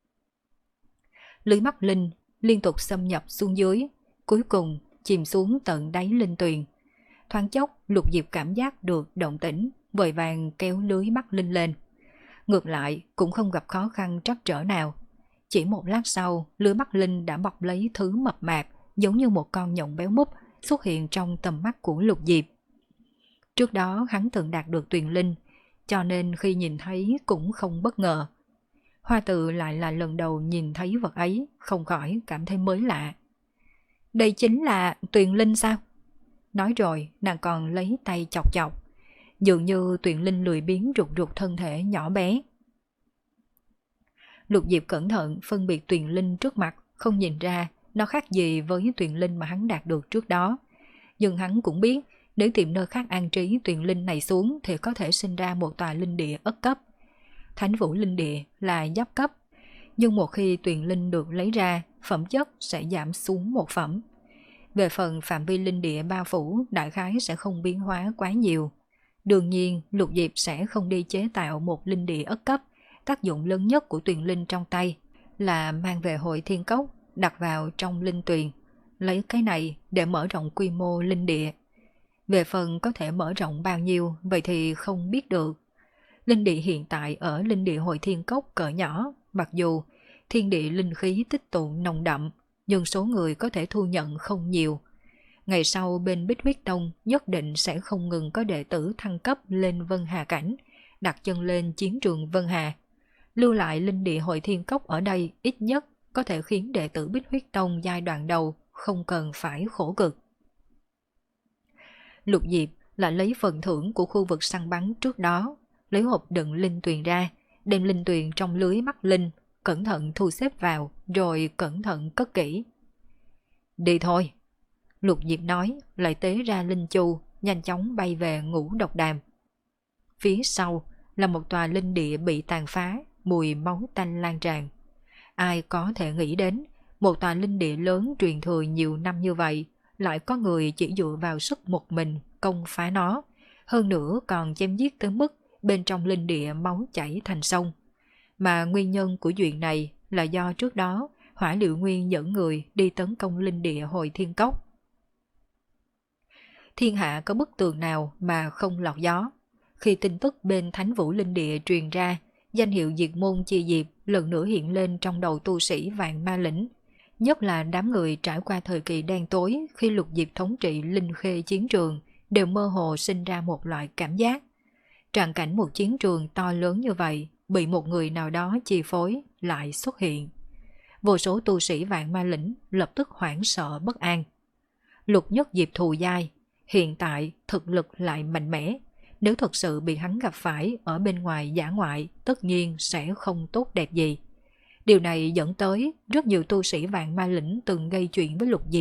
Speaker 1: Lưới bắt linh liên tục xâm nhập xuống dưới, cuối cùng chìm xuống tận đáy linh tuyền. Thoáng chốc, Lục Diệp cảm giác được động tĩnh, vội vàng kéo lưới bắt linh lên. Ngược lại, cũng không gặp khó khăn trắc trở nào. Chỉ một lát sau, lưới bắt linh đã bọc lấy thứ mập mạp, giống như một con nhộng béo múp, xuất hiện trong tầm mắt của Lục Diệp. Trước đó hắn từng đạt được tuyền linh, cho nên khi nhìn thấy cũng không bất ngờ. Hoa Tự lại là lần đầu nhìn thấy vật ấy, không khỏi cảm thấy mới lạ. Đây chính là tuyền linh sao? Nói rồi, nàng còn lấy tay chọc chọc. Dường như tuyền linh lười biếng rụt rụt thân thể nhỏ bé. Lục Diệp cẩn thận phân biệt tuyền linh trước mặt, không nhìn ra nó khác gì với tuyền linh mà hắn đạt được trước đó. Nhưng hắn cũng biết, nếu tìm nơi khác an trí tuyền linh này xuống thì có thể sinh ra một tòa linh địa ất cấp. Thánh Vũ linh địa là giáp cấp, nhưng một khi tuyền linh được lấy ra, phẩm chất sẽ giảm xuống một phẩm. Về phần phạm vi linh địa bao phủ, đại khái sẽ không biến hóa quá nhiều. Đương nhiên, Lục Diệp sẽ không đi chế tạo một linh địa ất cấp. Tác dụng lớn nhất của tuyền linh trong tay là mang về Hội Thiên Cốc, đặt vào trong linh tuyền, lấy cái này để mở rộng quy mô linh địa. Về phần có thể mở rộng bao nhiêu, vậy thì không biết được. Linh địa hiện tại ở linh địa Hội Thiên Cốc cỡ nhỏ, mặc dù thiên địa linh khí tích tụ nồng đậm, nhưng số người có thể thu nhận không nhiều. Ngày sau bên Bích Huyết Tông nhất định sẽ không ngừng có đệ tử thăng cấp lên Vân Hà Cảnh, đặt chân lên chiến trường Vân Hà. Lưu lại linh địa Hội Thiên Cốc ở đây ít nhất có thể khiến đệ tử Bích Huyết Tông giai đoạn đầu không cần phải khổ cực. Lục Diệp là lấy phần thưởng của khu vực săn bắn trước đó, lấy hộp đựng linh tuyền ra, đem linh tuyền trong lưới bắt linh, cẩn thận thu xếp vào, rồi cẩn thận cất kỹ. Đi thôi, Lục Diệp nói, lại tế ra linh chu, nhanh chóng bay về Ngũ Độc Đàm. Phía sau là một tòa linh địa bị tàn phá, mùi máu tanh lan tràn. Ai có thể nghĩ đến, một tòa linh địa lớn truyền thừa nhiều năm như vậy, lại có người chỉ dựa vào sức một mình công phá nó, hơn nữa còn chém giết tới mức bên trong linh địa máu chảy thành sông. Mà nguyên nhân của chuyện này là do trước đó Hỏa Liệu Nguyên dẫn người đi tấn công linh địa Hồi Thiên Cốc. Thiên hạ có bức tường nào mà không lọt gió. Khi tin tức bên Thánh Vũ linh địa truyền ra, danh hiệu diệt môn chi diệp lần nữa hiện lên trong đầu tu sĩ Vạn Ma Lĩnh. Nhất là đám người trải qua thời kỳ đen tối khi Lục Diệp thống trị linh khê chiến trường, đều mơ hồ sinh ra một loại cảm giác. Tràng cảnh một chiến trường to lớn như vậy, bị một người nào đó chi phối lại xuất hiện. Vô số tu sĩ Vạn Ma Lĩnh lập tức hoảng sợ bất an. Lục Nhất Diệp thù dai, hiện tại thực lực lại mạnh mẽ. Nếu thật sự bị hắn gặp phải ở bên ngoài dã ngoại, tất nhiên sẽ không tốt đẹp gì. Điều này dẫn tới rất nhiều tu sĩ Vạn Ma Lĩnh từng gây chuyện với Lục Diệp,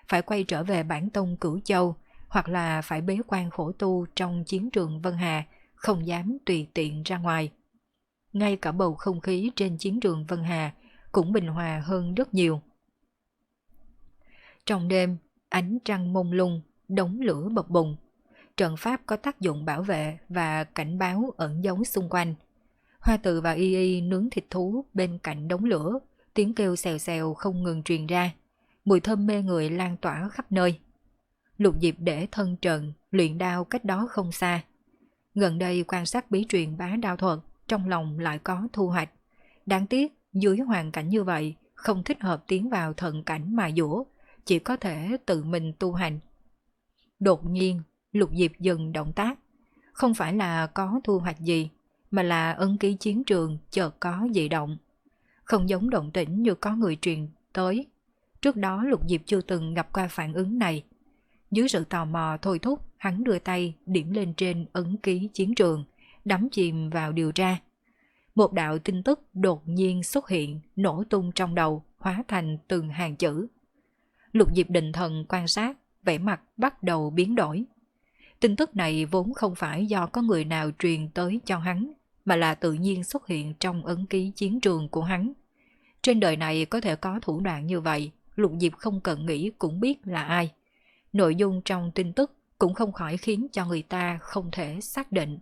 Speaker 1: phải quay trở về bản tông Cửu Châu, hoặc là phải bế quan khổ tu trong chiến trường Vân Hà, không dám tùy tiện ra ngoài. Ngay cả bầu không khí trên chiến trường Vân Hà cũng bình hòa hơn rất nhiều. Trong đêm, ánh trăng mông lung, đống lửa bập bùng. Trận pháp có tác dụng bảo vệ và cảnh báo ẩn giấu xung quanh. Hoa Từ và Y Y nướng thịt thú bên cạnh đống lửa, tiếng kêu xèo xèo không ngừng truyền ra, mùi thơm mê người lan tỏa khắp nơi. Lục Diệp để thân trần, luyện đao cách đó không xa. Gần đây quan sát bí truyền bá đao thuật, trong lòng lại có thu hoạch. Đáng tiếc, dưới hoàn cảnh như vậy, không thích hợp tiến vào thần cảnh mà dũa, chỉ có thể tự mình tu hành. Đột nhiên, Lục Diệp dừng động tác. Không phải là có thu hoạch gì, mà là ấn ký chiến trường chợt có dị động. Không giống động tĩnh như có người truyền tới. Trước đó Lục Diệp chưa từng gặp qua phản ứng này. Dưới sự tò mò thôi thúc, hắn đưa tay điểm lên trên ấn ký chiến trường, đắm chìm vào điều tra. Một đạo tin tức đột nhiên xuất hiện, nổ tung trong đầu, hóa thành từng hàng chữ. Lục Diệp định thần quan sát, vẻ mặt bắt đầu biến đổi. Tin tức này vốn không phải do có người nào truyền tới cho hắn, mà là tự nhiên xuất hiện trong ấn ký chiến trường của hắn. Trên đời này có thể có thủ đoạn như vậy, Lục Diệp không cần nghĩ cũng biết là ai. Nội dung trong tin tức cũng không khỏi khiến cho người ta không thể xác định.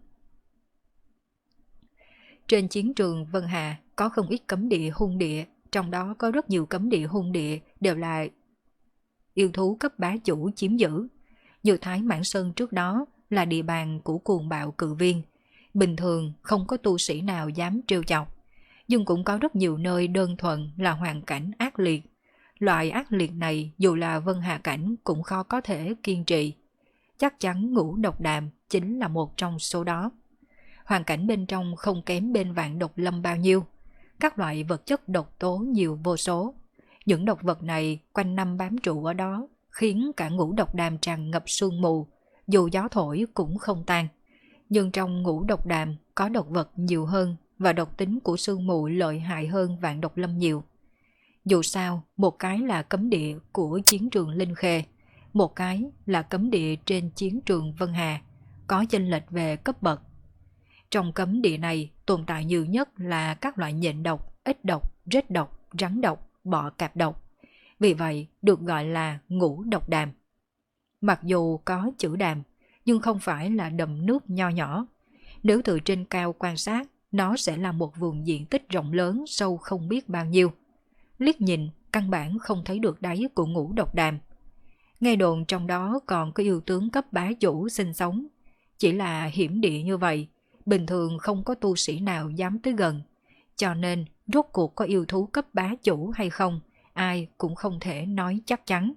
Speaker 1: Trên chiến trường Vân Hà có không ít cấm địa hung địa, trong đó có rất nhiều cấm địa hung địa đều là yêu thú cấp bá chủ chiếm giữ. Như Thái Mãn Sơn trước đó là địa bàn của cuồng bạo cự viên, bình thường không có tu sĩ nào dám trêu chọc, nhưng cũng có rất nhiều nơi đơn thuần là hoàn cảnh ác liệt. Loại ác liệt này dù là Vân Hà cảnh cũng khó có thể kiên trì. Chắc chắn Ngũ Độc Đàm chính là một trong số đó. Hoàn cảnh bên trong không kém bên Vạn Độc Lâm bao nhiêu. Các loại vật chất độc tố nhiều vô số. Những độc vật này quanh năm bám trụ ở đó, khiến cả Ngũ Độc Đàm tràn ngập sương mù, dù gió thổi cũng không tan. Nhưng trong Ngũ Độc Đàm có độc vật nhiều hơn và độc tính của sương mù lợi hại hơn Vạn Độc Lâm nhiều. Dù sao, một cái là cấm địa của chiến trường Linh Khê, một cái là cấm địa trên chiến trường Vân Hà, có chênh lệch về cấp bậc. Trong cấm địa này tồn tại nhiều nhất là các loại nhện độc, ếch độc, rết độc, rắn độc, bọ cạp độc. Vì vậy được gọi là Ngũ Độc Đàm. Mặc dù có chữ đàm, nhưng không phải là đầm nước nho nhỏ. Nếu từ trên cao quan sát, nó sẽ là một vùng diện tích rộng lớn sâu không biết bao nhiêu. Liếc nhìn, căn bản không thấy được đáy của Ngũ Độc Đàm. Nghe đồn trong đó còn có yêu tướng cấp bá chủ sinh sống. Chỉ là hiểm địa như vậy, bình thường không có tu sĩ nào dám tới gần. Cho nên, rốt cuộc có yêu thú cấp bá chủ hay không, ai cũng không thể nói chắc chắn.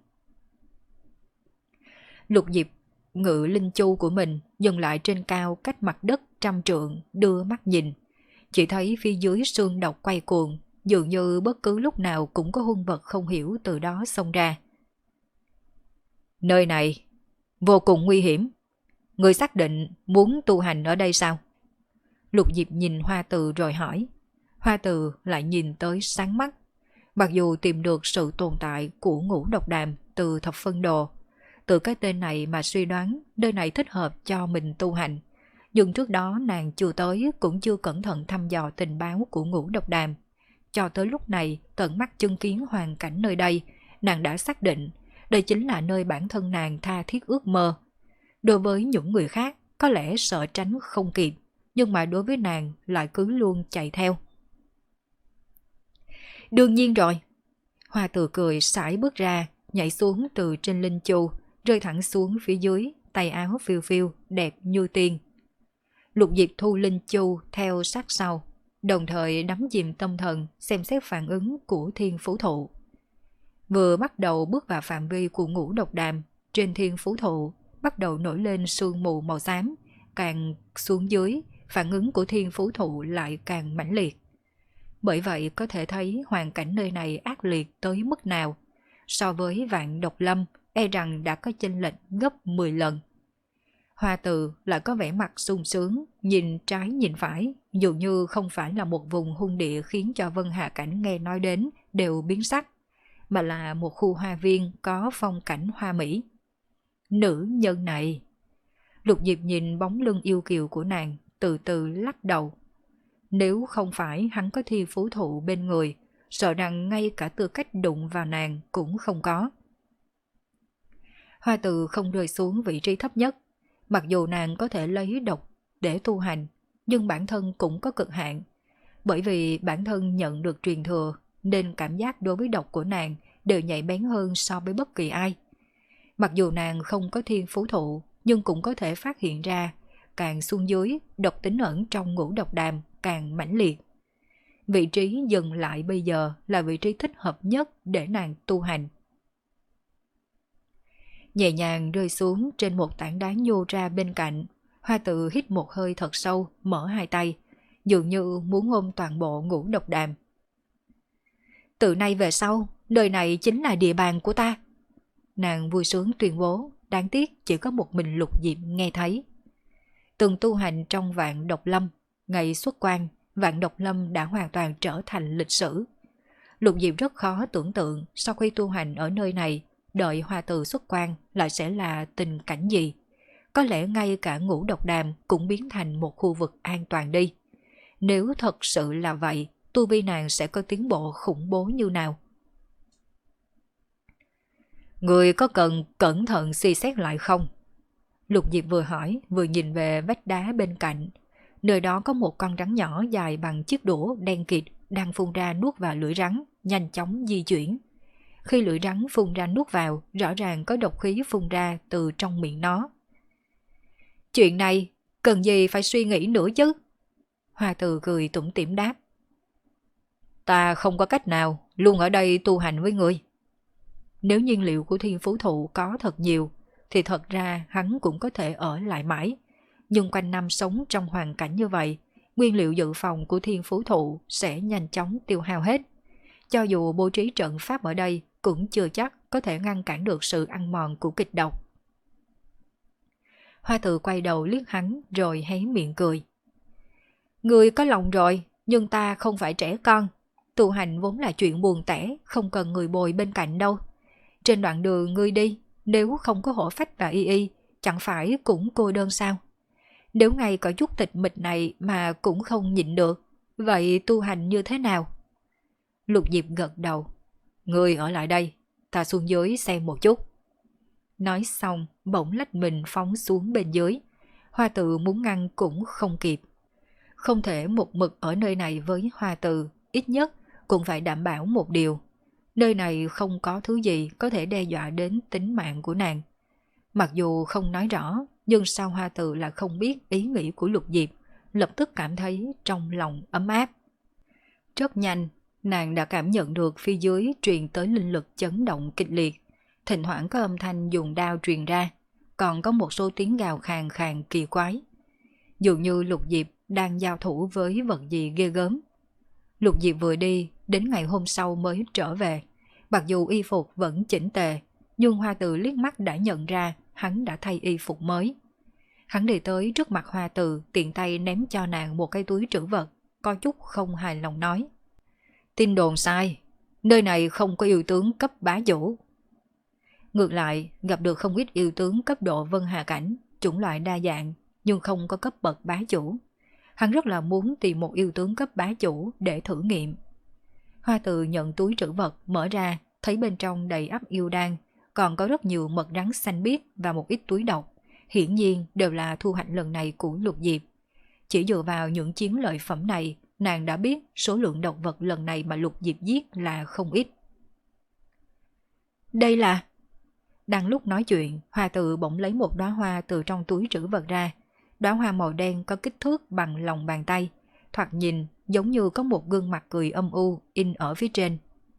Speaker 1: Lục Diệp ngự linh chu của mình dừng lại trên cao cách mặt đất trăm trượng, đưa mắt nhìn. Chỉ thấy phía dưới sương độc quay cuồng, dường như bất cứ lúc nào cũng có hung vật không hiểu từ đó xông ra. Nơi này vô cùng nguy hiểm. Người xác định muốn tu hành ở đây sao? Lục Diệp nhìn Hoa Từ rồi hỏi. Hoa Từ lại nhìn tới sáng mắt. Mặc dù tìm được sự tồn tại của Ngũ Độc Đàm từ thập phân đồ, từ cái tên này mà suy đoán nơi này thích hợp cho mình tu hành. Nhưng trước đó nàng chưa tới cũng chưa cẩn thận thăm dò tình báo của Ngũ Độc Đàm. Cho tới lúc này tận mắt chứng kiến hoàn cảnh nơi đây, nàng đã xác định đây chính là nơi bản thân nàng tha thiết ước mơ. Đối với những người khác có lẽ sợ tránh không kịp, nhưng mà đối với nàng lại cứ luôn chạy theo. Đương nhiên rồi. Hoa Từ cười sải bước ra, nhảy xuống từ trên linh chu, rơi thẳng xuống phía dưới, tay áo phiêu phiêu, đẹp như tiên. Lục Diệp thu linh chu theo sát sau, đồng thời đắm chìm tâm thần xem xét phản ứng của Thiên Phú Thụ. Vừa bắt đầu bước vào phạm vi của Ngũ Độc Đàm, trên Thiên Phú Thụ bắt đầu nổi lên sương mù màu xám, càng xuống dưới, phản ứng của Thiên Phú Thụ lại càng mãnh liệt. Bởi vậy có thể thấy hoàn cảnh nơi này ác liệt tới mức nào. So với Vạn Độc Lâm, e rằng đã có chênh lệch gấp mười lần. Hoa Từ lại có vẻ mặt sung sướng, nhìn trái nhìn phải, dường như không phải là một vùng hung địa khiến cho Vân Hà Cảnh nghe nói đến đều biến sắc. mà là một khu hoa viên có phong cảnh hoa mỹ. Nữ nhân này. Lục Diệp nhìn bóng lưng yêu kiều của nàng, từ từ lắc đầu. Nếu không phải hắn có thiên phú thụ bên người, sợ rằng ngay cả tư cách đụng vào nàng cũng không có. Hoa Từ không rơi xuống vị trí thấp nhất. Mặc dù nàng có thể lấy độc để tu hành, nhưng bản thân cũng có cực hạn. Bởi vì bản thân nhận được truyền thừa, nên cảm giác đối với độc của nàng đều nhạy bén hơn so với bất kỳ ai. Mặc dù nàng không có thiên phú thụ, nhưng cũng có thể phát hiện ra, càng xuống dưới, độc tính ẩn trong ngũ độc đàm càng mãnh liệt. Vị trí dừng lại bây giờ là vị trí thích hợp nhất để nàng tu hành. Nhẹ nhàng rơi xuống trên một tảng đá nhô ra bên cạnh, Hoa Tự hít một hơi thật sâu, mở hai tay, dường như muốn ôm toàn bộ ngũ độc đàm. Từ nay về sau, nơi này chính là địa bàn của ta. Nàng vui sướng tuyên bố, đáng tiếc chỉ có một mình Lục Diệp nghe thấy. Từng tu hành trong Vạn Độc Lâm, ngày xuất quan, Vạn Độc Lâm đã hoàn toàn trở thành lịch sử. Lục Diệp rất khó tưởng tượng sau khi tu hành ở nơi này, đợi Hoa Từ xuất quan lại sẽ là tình cảnh gì. Có lẽ ngay cả ngũ độc đàm cũng biến thành một khu vực an toàn đi. Nếu thật sự là vậy, tu vi nàng sẽ có tiến bộ khủng bố như nào? Người có cần cẩn thận suy xét lại không? Lục Diệp vừa hỏi vừa nhìn về vách đá bên cạnh. Nơi đó có một con rắn nhỏ dài bằng chiếc đũa đen kịt đang phun ra nuốt vào lưỡi rắn, nhanh chóng di chuyển. Khi lưỡi rắn phun ra nuốt vào, rõ ràng có độc khí phun ra từ trong miệng nó. Chuyện này cần gì phải suy nghĩ nữa chứ? Hoa Từ cười tủm tỉm đáp. Ta không có cách nào, luôn ở đây tu hành với ngươi. Nếu nhiên liệu của thiên phú thụ có thật nhiều, thì thật ra hắn cũng có thể ở lại mãi. Nhưng quanh năm sống trong hoàn cảnh như vậy, nguyên liệu dự phòng của thiên phú thụ sẽ nhanh chóng tiêu hao hết. Cho dù bố trí trận pháp ở đây, cũng chưa chắc có thể ngăn cản được sự ăn mòn của kịch độc. Hoa Tự quay đầu liếc hắn rồi hé miệng cười. Ngươi có lòng rồi, nhưng ta không phải trẻ con. Tu hành vốn là chuyện buồn tẻ, không cần người bồi bên cạnh đâu. Trên đoạn đường ngươi đi, nếu không có Hổ Phách và Y Y, chẳng phải cũng cô đơn sao? Nếu ngay có chút tịch mịch này mà cũng không nhịn được, vậy tu hành như thế nào? Lục Diệp gật đầu. Ngươi ở lại đây, ta xuống dưới xem một chút. Nói xong, bỗng lách mình phóng xuống bên dưới. Hoa Tự muốn ngăn cũng không kịp. Không thể một mực ở nơi này với Hoa Tự, ít nhất cũng phải đảm bảo một điều. Nơi này không có thứ gì có thể đe dọa đến tính mạng của nàng. Mặc dù không nói rõ, nhưng sao Hoa Tự là không biết ý nghĩ của Lục Diệp, lập tức cảm thấy trong lòng ấm áp. Rất nhanh, nàng đã cảm nhận được phía dưới truyền tới linh lực chấn động kịch liệt. Thỉnh thoảng có âm thanh dùng đao truyền ra, còn có một số tiếng gào khàn khàn kỳ quái. Dường như Lục Diệp đang giao thủ với vật gì ghê gớm. Lục Diệp vừa đi, đến ngày hôm sau mới trở về. Mặc dù y phục vẫn chỉnh tề, nhưng Hoa Tự liếc mắt đã nhận ra hắn đã thay y phục mới. Hắn đi tới trước mặt Hoa Tự, tiện tay ném cho nàng một cái túi trữ vật, có chút không hài lòng nói. Tin đồn sai, nơi này không có yêu tướng cấp bá chủ. Ngược lại, gặp được không ít yêu tướng cấp độ vân hà cảnh, chủng loại đa dạng, nhưng không có cấp bậc bá chủ. Hắn rất là muốn tìm một yêu tướng cấp bá chủ để thử nghiệm. Hoa Tự nhận túi trữ vật, mở ra, thấy bên trong đầy ắp yêu đan, còn có rất nhiều mật rắn xanh biếc và một ít túi độc. Hiển nhiên đều là thu hoạch lần này của Lục Diệp. Chỉ dựa vào những chiến lợi phẩm này, nàng đã biết số lượng độc vật lần này mà Lục Diệp giết là không ít. Đây là... Đang lúc nói chuyện, Hoa Tự bỗng lấy một đóa hoa từ trong túi trữ vật ra. Đóa hoa màu đen có kích thước bằng lòng bàn tay, thoạt nhìn giống như có một gương mặt cười âm u in ở phía trên.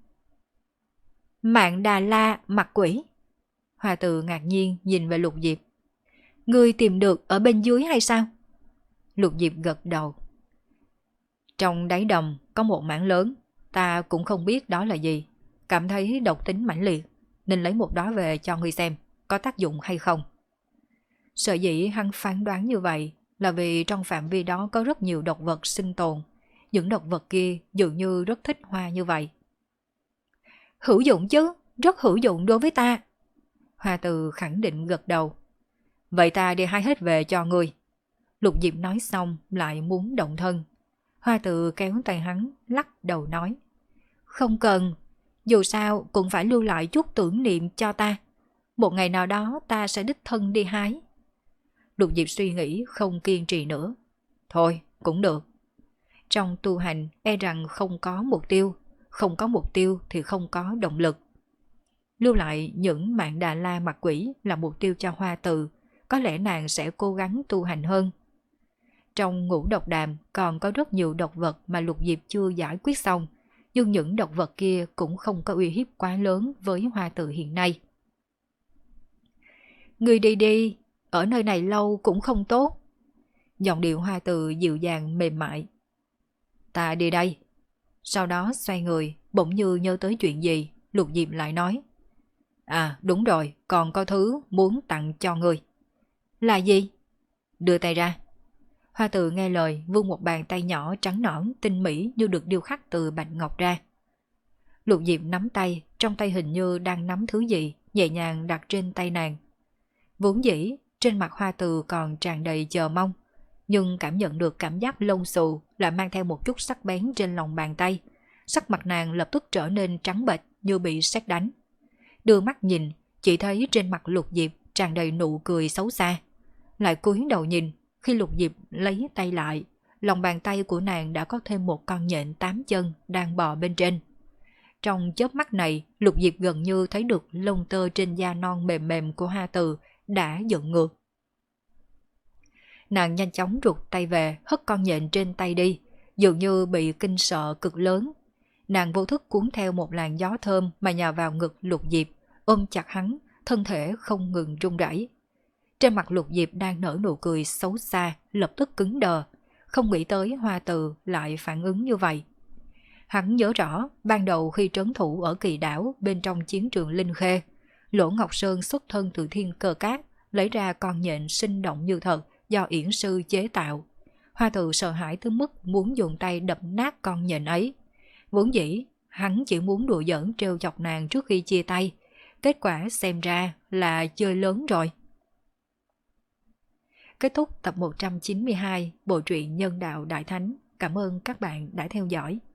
Speaker 1: Mạng Đà La mặt quỷ. Hoa Tự ngạc nhiên nhìn về Lục Diệp. Ngươi tìm được ở bên dưới hay sao? Lục Diệp gật đầu. Trong đáy đầm có một mảng lớn, ta cũng không biết đó là gì. Cảm thấy độc tính mãnh liệt, nên lấy một đó về cho ngươi xem, có tác dụng hay không. Sở dĩ hắn phán đoán như vậy là vì trong phạm vi đó có rất nhiều độc vật sinh tồn. Những độc vật kia dường như rất thích hoa như vậy. Hữu dụng chứ, rất hữu dụng đối với ta. Hoa Từ khẳng định gật đầu. Vậy ta đi hái hết về cho ngươi. Lục Diệp nói xong lại muốn động thân. Hoa Từ kéo tay hắn, lắc đầu nói. Không cần, dù sao cũng phải lưu lại chút tưởng niệm cho ta. Một ngày nào đó ta sẽ đích thân đi hái. Lục Diệp suy nghĩ không kiên trì nữa. Thôi, cũng được. Trong tu hành e rằng không có mục tiêu, không có mục tiêu thì không có động lực. Lưu lại những mạng Đà La mặt quỷ là mục tiêu cho Hoa Từ, có lẽ nàng sẽ cố gắng tu hành hơn. Trong ngũ độc đàm còn có rất nhiều độc vật mà Lục Diệp chưa giải quyết xong, nhưng những độc vật kia cũng không có uy hiếp quá lớn với Hoa Từ hiện nay. Người đi đi, ở nơi này lâu cũng không tốt. Giọng điệu Hoa Từ dịu dàng mềm mại. Ta đi đây. Sau đó xoay người, bỗng như nhớ tới chuyện gì, Lục Diệp lại nói. À đúng rồi, còn có thứ muốn tặng cho người. Là gì? Đưa tay ra. Hoa Từ nghe lời vươn một bàn tay nhỏ trắng nõn tinh mỹ như được điêu khắc từ bạch ngọc ra. Lục Diệp nắm tay, trong tay hình như đang nắm thứ gì, nhẹ nhàng đặt trên tay nàng. Vốn dĩ, trên mặt Hoa Từ còn tràn đầy chờ mong, nhưng cảm nhận được cảm giác lông xù lại mang theo một chút sắc bén trên lòng bàn tay. Sắc mặt nàng lập tức trở nên trắng bệch như bị sét đánh. Đưa mắt nhìn, chỉ thấy trên mặt Lục Diệp tràn đầy nụ cười xấu xa. Lại cúi đầu nhìn, khi Lục Diệp lấy tay lại, lòng bàn tay của nàng đã có thêm một con nhện tám chân đang bò bên trên. Trong chớp mắt này, Lục Diệp gần như thấy được lông tơ trên da non mềm mềm của Hoa Từ đã dựng ngược. Nàng nhanh chóng rụt tay về, hất con nhện trên tay đi, dường như bị kinh sợ cực lớn. Nàng vô thức cuốn theo một làn gió thơm mà nhào vào ngực Lục Diệp, ôm chặt hắn, thân thể không ngừng run rẩy. Trên mặt Lục Diệp đang nở nụ cười xấu xa, lập tức cứng đờ, không nghĩ tới Hoa Từ lại phản ứng như vậy. Hắn nhớ rõ, ban đầu khi trấn thủ ở Kỳ Đảo bên trong chiến trường Linh Khê, Lỗ Ngọc Sơn xuất thân từ Thiên Cơ Cát, lấy ra con nhện sinh động như thật do yển sư chế tạo. Hoa Từ sợ hãi tới mức muốn dùng tay đập nát con nhện ấy. Vốn dĩ, hắn chỉ muốn đùa giỡn trêu chọc nàng trước khi chia tay. Kết quả xem ra là chơi lớn rồi. Kết thúc tập một trăm chín mươi hai bộ truyện Nhân Đạo Đại Thánh. Cảm ơn các bạn đã theo dõi.